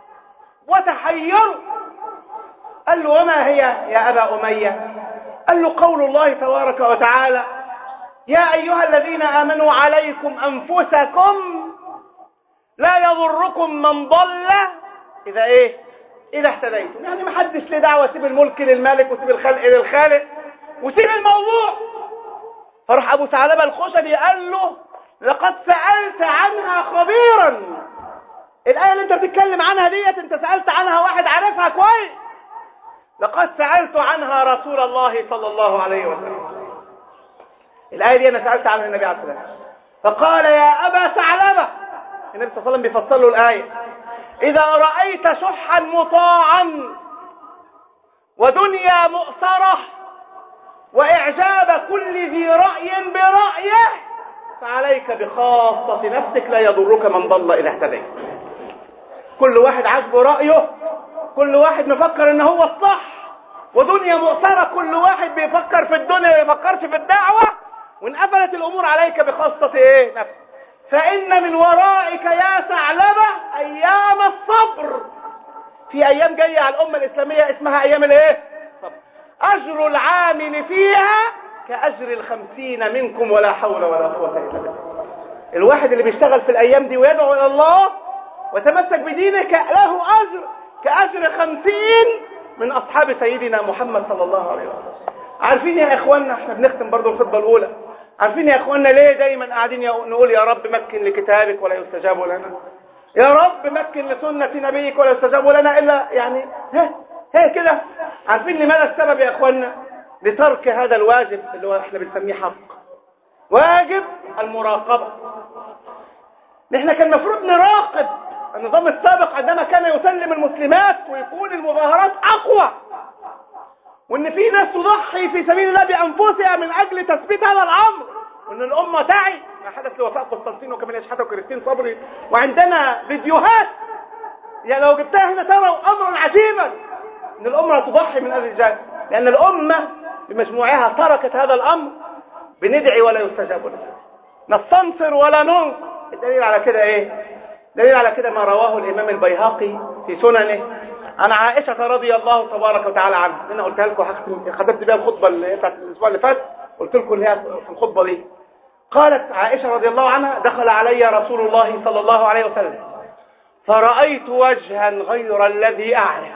Speaker 1: وتحيروا. قال له وما هي يا أبا أمية؟ قال له قول الله تبارك وتعالى يا أيها الذين آمنوا عليكم أنفسكم لا يضركم من ضل إذا إيه؟ إذا اهتديتم. يعني ما حدش له دعوة، سيب الملك للملك وسيب الخلق للخالق وسيب الموضوع. فراح أبو ثعلبة الخشني قال له لقد سألت عنها خبيرا. الآية اللي أنت بتتكلم عنها ديت أنت سألت عنها واحد عارفها كويس. لقد سألت عنها رسول الله صلى الله عليه وسلم. الآية دي أنا سألت عنها النبي عليه الصلاة والسلام. فقال يا أبا ثعلبة، النبي صلى الله عليه وسلم بيفسر له الآية، إذا رأيت شحا مطاعا ودنيا مؤثرة وإعجاب كل ذي رأي برأيه فعليك بخاصة نفسك لا يضرك من ضل إذا اهتديت. كل واحد عجبه رأيه، كل واحد مفكر إن هو الصح، ودنيا مؤثرة كل واحد بيفكر في الدنيا ما بيفكرش في الدعوة، وانقفلت الأمور عليك بخاصة إيه؟ نفسك. فإن من ورائك يا ثعلبة أيام الصبر. في أيام جاية على الأمة الإسلامية اسمها أيام الإيه؟ أجر العامل فيها كأجر الخمسين منكم ولا حول ولا قوة إلا بالله. الواحد اللي بيشتغل في الأيام دي ويدعو إلى الله وتمسك بدينك له أجر كأجر خمسين من أصحاب سيدنا محمد صلى الله عليه وسلم. عارفين يا إخواننا، احنا بنختم برضو الخطبة الأولى، عارفين يا إخواننا ليه دايما قاعدين نقول يا رب مكن لكتابك ولا يستجاب لنا، يا رب مكن لسنة نبيك ولا يستجاب لنا إلا يعني ها هي كده؟ عارفين لماذا السبب يا إخواننا؟ لترك هذا الواجب اللي هو احنا بنسميه حق، واجب المراقبة. نحن كان المفروض نراقب النظام السابق عندما كان يسلم المسلمات ويكون المظاهرات أقوى، وإن في ناس تضحي في سبيل الله بأنفسها من أجل تثبيت هذا الأمر، وإن الأمة تعي ما حدث لوفاء قسطنطين وكمان شحاتة وكريستين صبري. وعندنا فيديوهات يعني لو جبتها هنا ترى أمرا عجيبا إن الأمة تضحي من أجل الرجال، لأن الأمة بمجموعها تركت هذا الأمر. بندعي ولا يستجاب لنا، نستنصر ولا ننصر. الدليل على كده إيه؟ دليل على كده ما رواه الإمام البيهقي في سننه عن عائشة رضي الله تبارك وتعالى عنها. أنا قلتها لكم، خدمت بها الخطبة اللي بتاعت الأسبوع اللي فات، قلت لكم اللي هي في الخطبة دي. قالت عائشة رضي الله عنها دخل علي رسول الله صلى الله عليه وسلم فرأيت وجها غير الذي أعرف،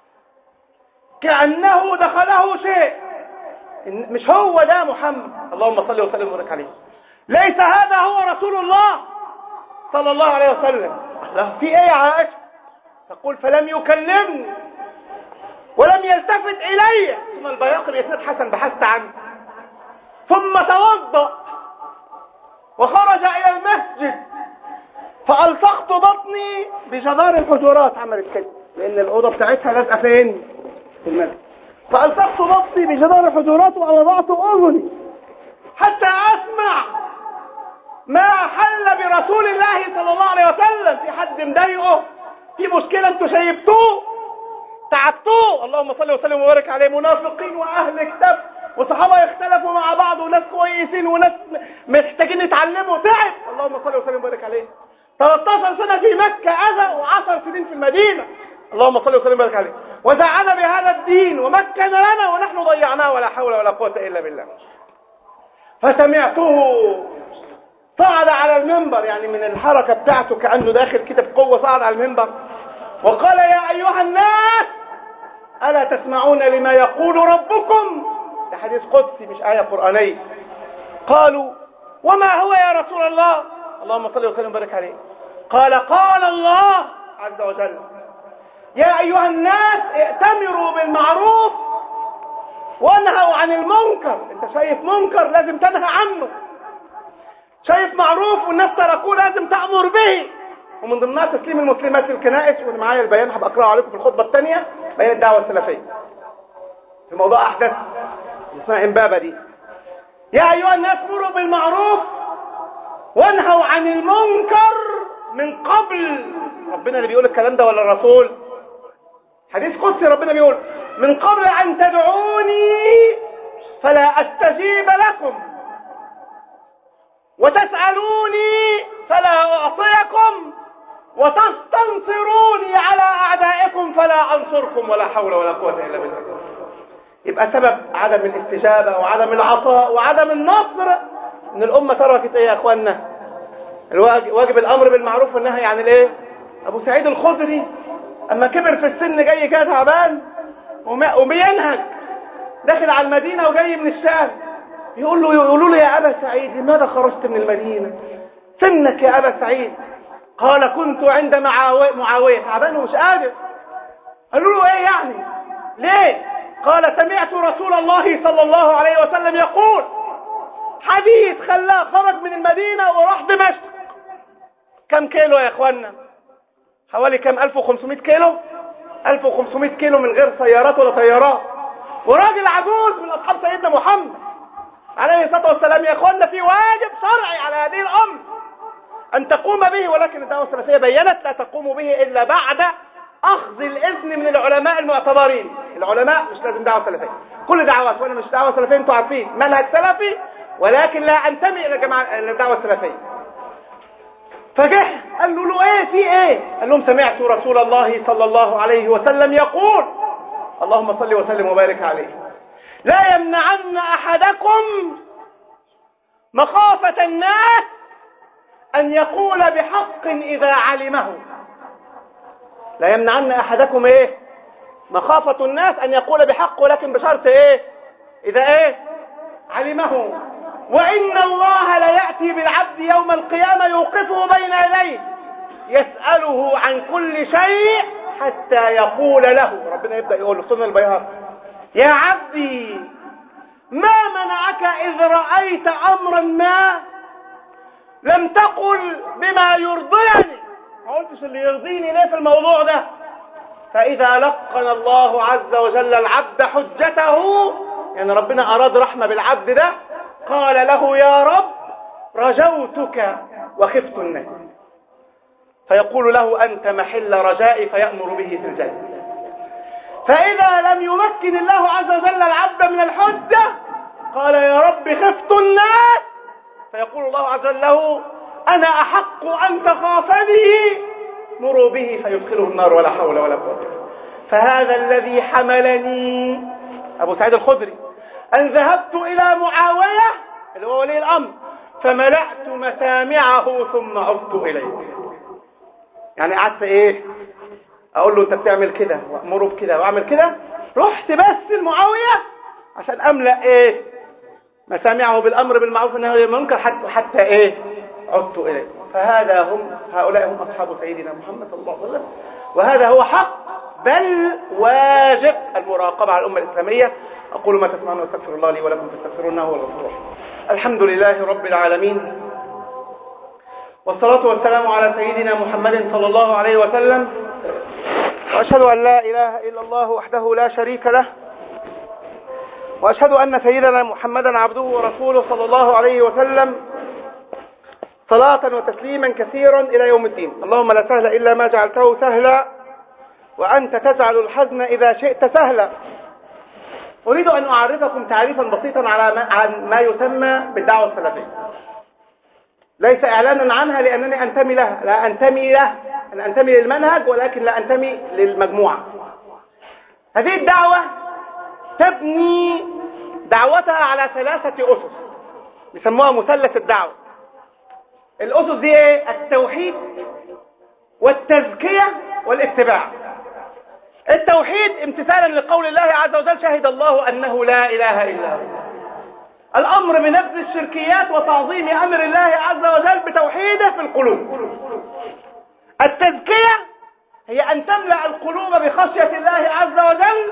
Speaker 1: كأنه دخله شيء، مش هو ده محمد، اللهم صل وسلم وبارك عليه، ليس هذا هو رسول الله صلى الله عليه وسلم. لا في ايه يا عائشة؟ تقول فلم يكلمني ولم يلتفت الي. ثم البياقي بإسناد حسن بحثت عنه، ثم توضأ وخرج الى المسجد فألصقت بطني بجدار الحجرات. عملت كده لان الاوضه بتاعتها لازقه فين؟ في المسجد. فألصقت بطني بجدار الحجرات ووضعت اذني حتى اسمع ما حل برسول الله صلى الله عليه وسلم. في حد مضايقه؟ في مشكله انتوا شايفتوه تعبتوه؟ اللهم صل وسلم وبارك عليه. منافقين واهل كتاب وصحابه يختلفوا مع بعض، وناس كويسين وناس محتاجين يتعلموا، تعب. اللهم صل وسلم وبارك عليه. ثلاث عشرة سنه في مكه اذى وعشر سنين في المدينه، اللهم صل وسلم وبارك عليه، ودعانا بهذا الدين ومكن لنا ونحن ضيعناه ولا حول ولا قوه الا بالله. فسمعته صعد على المنبر، يعني من الحركة بتاعته كأنه داخل كده بقوة، صعد على المنبر وقال يا أيها الناس ألا تسمعون لما يقول ربكم؟ ده حديث قدسي مش آية قرآنية. قالوا وما هو يا رسول الله؟ اللهم صل وسلم وبارك عليه. قال قال الله عز وجل يا أيها الناس ائتمروا بالمعروف وانهوا عن المنكر. انت شايف منكر لازم تنهى عنه، شايف معروف والناس تركوه لازم تأمر به. ومن ضمنها تسليم المسلمات في الكنائس، وانا معايا البيان هبقى اقراه عليكم في الخطبه الثانيه، بيان الدعوه السلفيه في موضوع احداث اسمها امبابه دي. يا ايها الناس مروا بالمعروف وانهوا عن المنكر من قبل. ربنا اللي بيقول الكلام ده ولا الرسول؟ حديث قدسي ربنا بيقول من قبل أن تدعوني فلا أستجيب لكم، وتسألوني فلا أعطيكم، وتستنصروني على أعدائكم فلا أنصركم، ولا حول ولا قوة إلا بالله. يبقى سبب عدم الاستجابة وعدم العطاء وعدم النصر ان الأمة تركت ايه يا اخوانا؟ الواجب، واجب الأمر بالمعروف والنهي عن الايه؟ أبو سعيد الخدري اما كبر في السن جاي كده تعبان وبينهج داخل على المدينة وجاي من الشام، يقول له يقولوا له يا أبا سعيد لماذا خرجت من المدينة؟ سنك يا أبا سعيد. قال كنت عند معاوية تعبان ومش قادر. قالوا له ايه يعني؟ ليه؟ قال سمعت رسول الله صلى الله عليه وسلم يقول حديث خلاه خرج من المدينة وراح دمشق. كم كيلو يا اخوانا؟ حوالي كم؟ ألف وخمسمائة كيلو. ألف وخمسمائة كيلو من غير سيارات ولا طيارات، وراجل عجوز من اصحاب سيدنا محمد عليه الصلاة والسلام. يا اخوانا في واجب شرعي على هذه الامة ان تقوم به، ولكن الدعوة السلفية بينت لا تقوم به الا بعد اخذ الاذن من العلماء المعتبرين. العلماء مش لازم دعوة سلفية، كل دعوات، وانا مش دعوة سلفية، انتوا عارفين منهج سلفي ولكن لا انتمي الى جماعة الدعوة السلفية. فجح قال له له ايه في ايه؟ قال لهم سمعت رسول الله صلى الله عليه وسلم يقول اللهم صل وسلم وبارك عليه لا يمنعن احدكم مخافة الناس ان يقول بحق اذا علمه. لا يمنعن احدكم ايه؟ مخافة الناس ان يقول بحق، ولكن بشرط ايه؟ اذا ايه؟ علمه. وان الله ليأتي بالعبد يوم القيامة يوقفه بين يديه يسأله عن كل شيء حتى يقول له، ربنا يبدأ يقول له سنة البيهقي يا عبدي ما منعك إذ رأيت أمرا ما لم تقل بما يرضيني؟ ما قلتش اللي يرضيني ليه في الموضوع ده؟ فإذا لقن الله عز وجل العبد حجته، يعني ربنا أراد رحمة بالعبد ده، قال له يا رب رجوتك وخفت الناس، فيقول له أنت محل رجائي فيأمر به في الجنة. فإذا لم يمكن الله عز وجل العبد من الحجة قال يا رب خفت الناس، فيقول الله عز وجل له أنا أحق أن تخافني مروا به فيدخله النار ولا حول ولا قوة. فهذا الذي حملني أبو سعيد الخدري أن ذهبت إلى معاوية اللي هو ولي الأمر فملأت مسامعه ثم عدت إليه. يعني قعدت إيه؟ أقول له أنت بتعمل كده وأمره بكده وأعمل كده، رحت بس المعاوية عشان أملأ إيه؟ مسامعه بالأمر بالمعروف والنهي عن المنكر حتى حتى إيه؟ عدت إليه. فهذا هم هؤلاء هم أصحاب سيدنا محمد صلى الله عليه وسلم، وهذا هو حق بل واجب المراقبة على الأمة الإسلامية. أقول ما تسمعون واستغفر الله لي ولكم فاستغفروه إنه هو الغفور الرحيم. الحمد لله رب العالمين، والصلاة والسلام على سيدنا محمد صلى الله عليه وسلم، وأشهد أن لا إله إلا الله وحده لا شريك له، وأشهد أن سيدنا محمدا عبده ورسوله صلى الله عليه وسلم، صلاة وتسليما كثيرا إلى يوم الدين. اللهم لا سهل إلا ما جعلته سهلا وأنت تجعل الحزن إذا شئت سهلا. أريد أن أعرفكم تعريفا بسيطا على ما, عن ما يسمى بالدعوة السلفية، ليس إعلانا عنها لأنني أنتمي لها، لا أنتمي له، أنا أنتمي للمنهج ولكن لا أنتمي للمجموعة. هذه الدعوة تبني دعوتها على ثلاثة أسس يسموها مثلث الدعوة. الأسس دي ايه؟ التوحيد والتزكية والاتباع. التوحيد امتثالا لقول الله عز وجل شهد الله أنه لا إله إلا هو، الأمر بنبذ الشركيات وتعظيم أمر الله عز وجل بتوحيده في القلوب. التزكية هي أن تملأ القلوب بخشية الله عز وجل،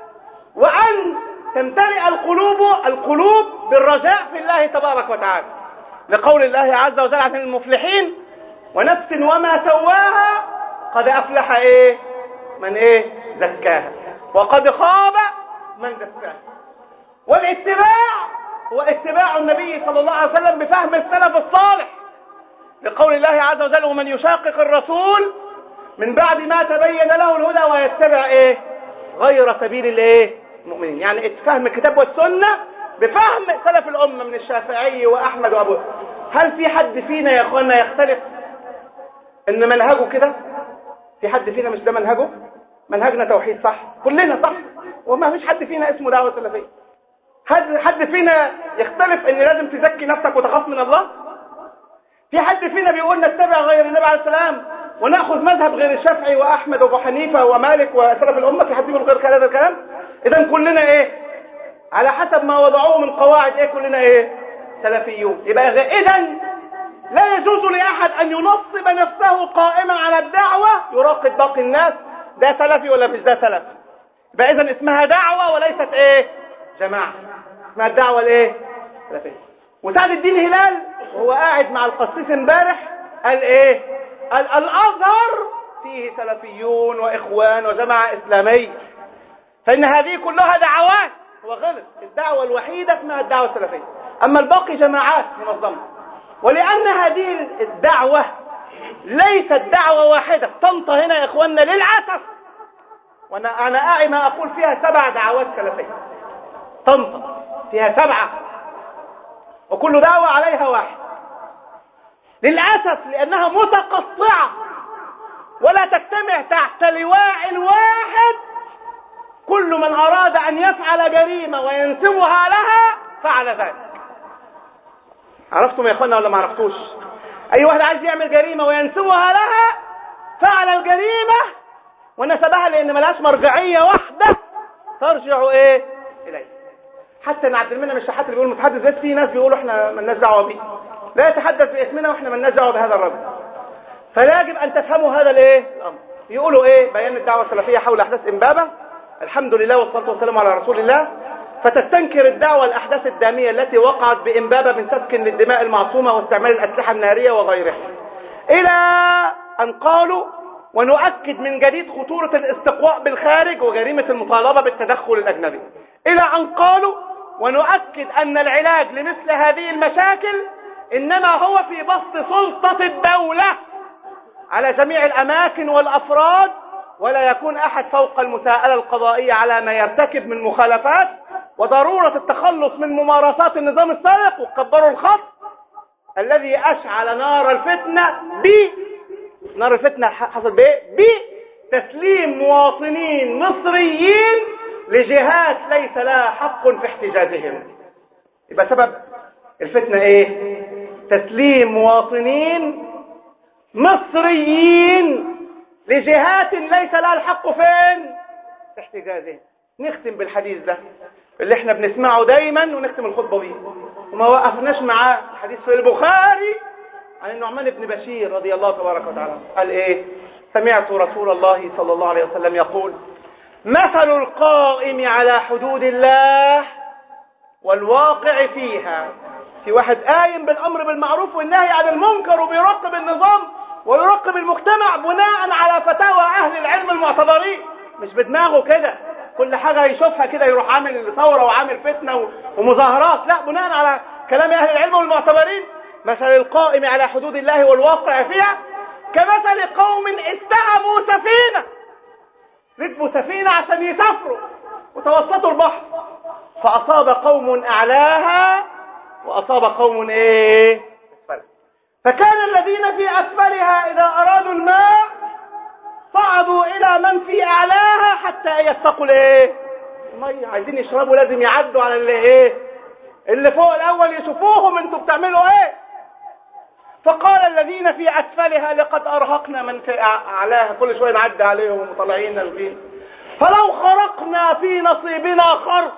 Speaker 1: وأن تمتلئ القلوب القلوب بالرجاء في الله تبارك وتعالى، لقول الله عز وجل عن المفلحين ونفس وما سواها قد أفلح إيه؟ من إيه؟ زكاها وقد خاب من دساها. والاتباع هو اتباع النبي صلى الله عليه وسلم بفهم السلف الصالح، لقول الله عز وجل ومن يشاقق الرسول من بعد ما تبين له الهدى ويتبع إيه؟ غير سبيل الايه المؤمنين. يعني فهم الكتاب والسنة بفهم سلف الأمة من الشافعي وأحمد وأبو. هل في حد فينا يا اخوانا يختلف ان منهجه كده؟ في حد فينا مش ده منهجه؟ منهجنا توحيد صح كلنا صح، وما فيش حد فينا اسمه دعوة سلفية. هل حد فينا يختلف ان لازم تزكي نفسك وتخاف من الله؟ في حد فينا بيقول نتبع غير النبي عليه السلام وناخذ مذهب غير الشافعي واحمد وابو حنيفه ومالك وسلف الامه؟ في حد يقول غير هذا الكلام؟ اذا كلنا ايه على حسب ما وضعوه من قواعد ايه؟ كلنا ايه سلفيون. يبقى اذا لا يجوز لاحد ان ينصب نفسه قائما على الدعوه يراقب باقي الناس ده سلفي ولا مش ده سلف. يبقى اذا اسمها دعوه وليست ايه جماعه، اسمها الدعوه الايه سلفيه. وسعد الدين هلال وهو قاعد مع القسيس امبارح قال ايه؟ قال الازهر فيه سلفيون واخوان وجماعه اسلاميه، فان هذه كلها دعوات. هو غلط، الدعوه الوحيده اسمها الدعوه السلفيه، اما الباقي جماعات منظمه. ولان هذه الدعوه ليست دعوه واحده، طنطا هنا يا اخواننا للاسف، وانا انا اعي ما اقول فيها سبع دعوات سلفيه. طنطا فيها سبعه وكل دعوه عليها واحد، للاسف لانها متقطعه ولا تجتمع تحت لواء واحد. كل من اراد ان يفعل جريمه وينسبها لها فعل ذلك. عرفتم يا اخوانا ولا ما عرفتوش؟ اي واحد عايز يعمل جريمه وينسبها لها فعل الجريمه ونسبها، لان ملهاش مرجعيه واحده ترجع ايه اليه. حتى ان عبد المنعم الشحات اللي بيقول متحدث بس، في ناس بيقولوا احنا مالناش دعوه بيه، لا يتحدث باسمنا واحنا مالناش دعوه بهذا الرجل. فلا يجب ان تفهموا هذا الايه الامر. يقولوا ايه بيان الدعوه السلفيه حول احداث امبابه، الحمد لله والصلاه والسلام على رسول الله. فتستنكر الدعوه الاحداث الداميه التي وقعت بامبابه من سفك للدماء المعصومه واستعمال الاسلحه الناريه وغيرها، الى ان قالوا ونؤكد من جديد خطوره الاستقواء بالخارج وجريمه المطالبه بالتدخل الاجنبي، الى ان قالوا ونؤكد ان العلاج لمثل هذه المشاكل انما هو في بسط سلطه الدوله على جميع الاماكن والافراد، ولا يكون احد فوق المساءله القضائيه على ما يرتكب من مخالفات، وضروره التخلص من ممارسات النظام السابق. وكبروا الخط الذي اشعل نار الفتنه ب نار الفتنه حصل بايه؟ بتسليم مواطنين مصريين لجهات ليس لها حق في احتجازهم. يبقى سبب الفتنه ايه؟ تسليم مواطنين مصريين لجهات ليس لها الحق فين؟ في احتجازهم. نختم بالحديث ده اللي احنا بنسمعه دايما ونختم الخطبه بيه وما وقفناش معاه. الحديث في البخاري عن النعمان بن بشير رضي الله تبارك وتعالى قال ايه؟ سمعت رسول الله صلى الله عليه وسلم يقول: مثل القائم على حدود الله والواقع فيها. في واحد قايم بالامر بالمعروف والنهي عن المنكر وبيراقب النظام ويراقب المجتمع بناء على فتاوى اهل العلم المعتبرين، مش بدماغه كده كل حاجه يشوفها كده يروح عامل ثوره وعامل فتنه ومظاهرات، لا، بناء على كلام اهل العلم والمعتبرين. مثل القائم على حدود الله والواقع فيها كمثل قوم استهموا سفينه، ركبوا سفينه عشان يسافروا وتوسطوا البحر، فاصاب قوم اعلاها واصاب قوم ايه اسفلها، فكان الذين في اسفلها اذا ارادوا الماء صعدوا الى من في اعلاها حتى يستقوا الايه الميه، عايزين يشربوا لازم يعدوا على اللي ايه اللي فوق الاول يشوفوهم انتوا بتعملوا ايه. فقال الذين في اسفلها لقد ارهقنا من في اعلاها، كل شويه نعدي عليهم ومطلعين نازلين، فلو خرقنا في نصيبنا خرق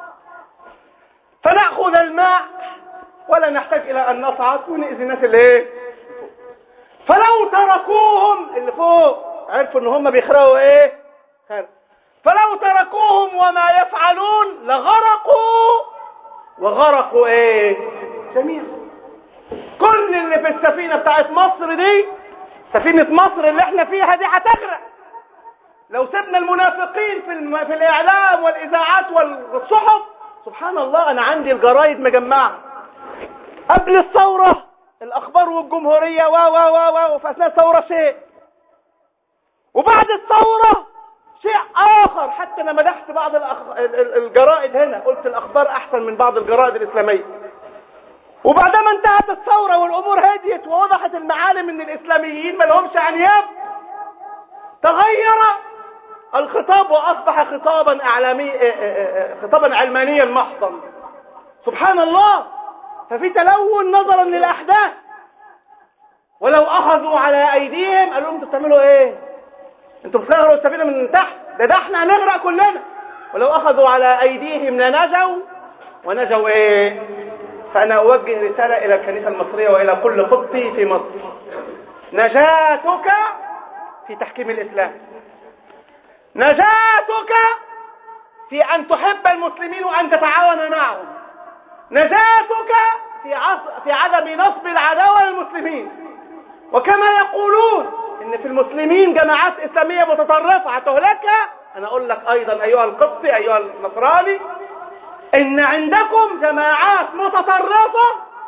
Speaker 1: فناخذ الماء ولا نحتاج الى ان نصعد ونأذي الناس اللي ايه فلو تركوهم اللي فوق عرفوا ان هم بيخرقوا ايه خرق. فلو تركوهم وما يفعلون لغرقوا وغرقوا ايه جميعا. كل اللي في السفينه بتاعت مصر دي، سفينه مصر اللي احنا فيها دي، هتغرق لو سيبنا المنافقين في الم... في الاعلام والاذاعات والصحف. سبحان الله، انا عندي الجرايد مجمعه قبل الثوره الاخبار والجمهوريه و و و و وفي اثناء الثوره شيء، وبعد الثوره شيء آخر، حتى أنا مدحت بعض الأخ... الجرائد هنا، قلت الأخبار أحسن من بعض الجرائد الإسلامية. وبعدما انتهت الثورة والأمور هديت ووضحت المعالم ان الإسلاميين ما لهمش عنياب، تغير الخطاب وأصبح خطابا أعلامي خطابا علمانيا محضا. سبحان الله. ففي تلون نظرا للأحداث. ولو أخذوا على أيديهم قالوا لهم انتوا بتعملوا ايه؟ انتوا بتغرقوا السفينة من تحت، ده ده احنا هنغرق كلنا. ولو أخذوا على أيديهم لنجوا، ونجوا ايه؟ فأنا أوجه رسالة إلى الكنيسة المصرية وإلى كل قبطي في مصر: نجاتك في تحكيم الإسلام، نجاتك في أن تحب المسلمين وأن تتعاون معهم، نجاتك في في عدم نصب العداوة للمسلمين. وكما يقولون إن في المسلمين جماعات إسلامية متطرفة هتهلكها، أنا أقول لك أيضا أيها القبطي أيها النصراني إن عندكم جماعات متطرفة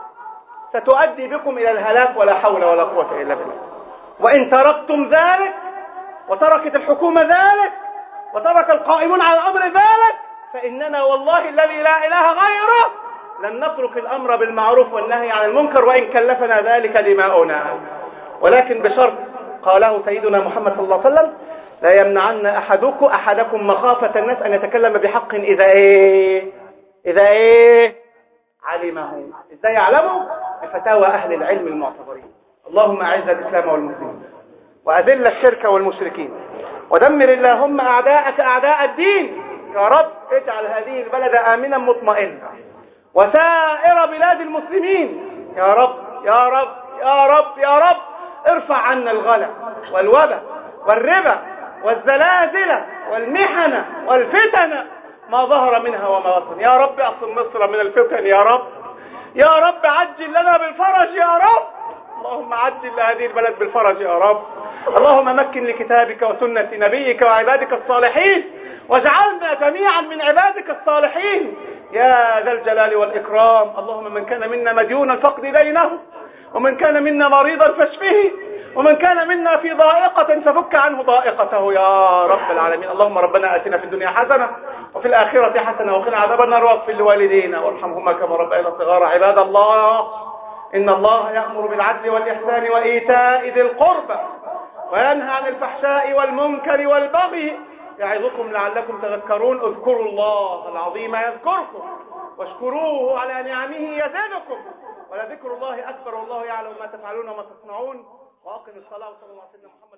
Speaker 1: ستؤدي بكم إلى الهلاك، ولا حول ولا قوة إلا بالله. وإن تركتم ذلك وتركت الحكومة ذلك وترك القائمون على الأمر ذلك، فإننا والله الذي لا إله غيره لن نترك الأمر بالمعروف والنهي عن المنكر، وإن كلفنا ذلك دماؤنا. ولكن بشرط قاله سيدنا محمد صلى الله عليه وسلم: لا يمنعن أحدكم أحدكم مخافة الناس أن يتكلم بحق إذا إيه إذا إيه علمه. إزاي يعلمه؟ بفتاوى أهل العلم المعتبرين. اللهم أعز الإسلام والمسلمين، وأذل الشرك والمشركين، ودمر اللهم أعداءك أعداء الدين. يا رب اجعل هذه البلد آمنا مطمئنا، وسائر بلاد المسلمين. يا رب يا رب يا رب يا رب ارفع عنا الغلا والوبا والربا والزلازل والمحن والفتن ما ظهر منها وما بطن. يا رب اعصم مصر من الفتن يا رب. يا رب عجل لنا بالفرج يا رب. اللهم عجل لهذه البلد بالفرج يا رب. اللهم مكن لكتابك وسنة نبيك وعبادك الصالحين، واجعلنا جميعا من عبادك الصالحين يا ذا الجلال والإكرام. اللهم من كان منا مديونا فاقض دينه، ومن كان منا مريضا فاشفه، ومن كان منا في ضائقة ففك عنه ضائقته يا رب العالمين. اللهم ربنا آتنا في الدنيا حسنة وفي الآخرة حسنة وقنا عذاب النار، واغفر لوالدينا وارحمهما كما ربيانا صغارا. عباد الله، إن الله يأمر بالعدل والإحسان وإيتاء ذي القربى وينهى عن الفحشاء والمنكر والبغي يعظكم لعلكم تذكرون. اذكروا الله العظيم يذكركم، واشكروه على نعمه يزدكم، ولذكر الله أكبر والله يعلم ما تفعلون وما تصنعون. وأقم الصلاة وصلى الله عليه وسلم.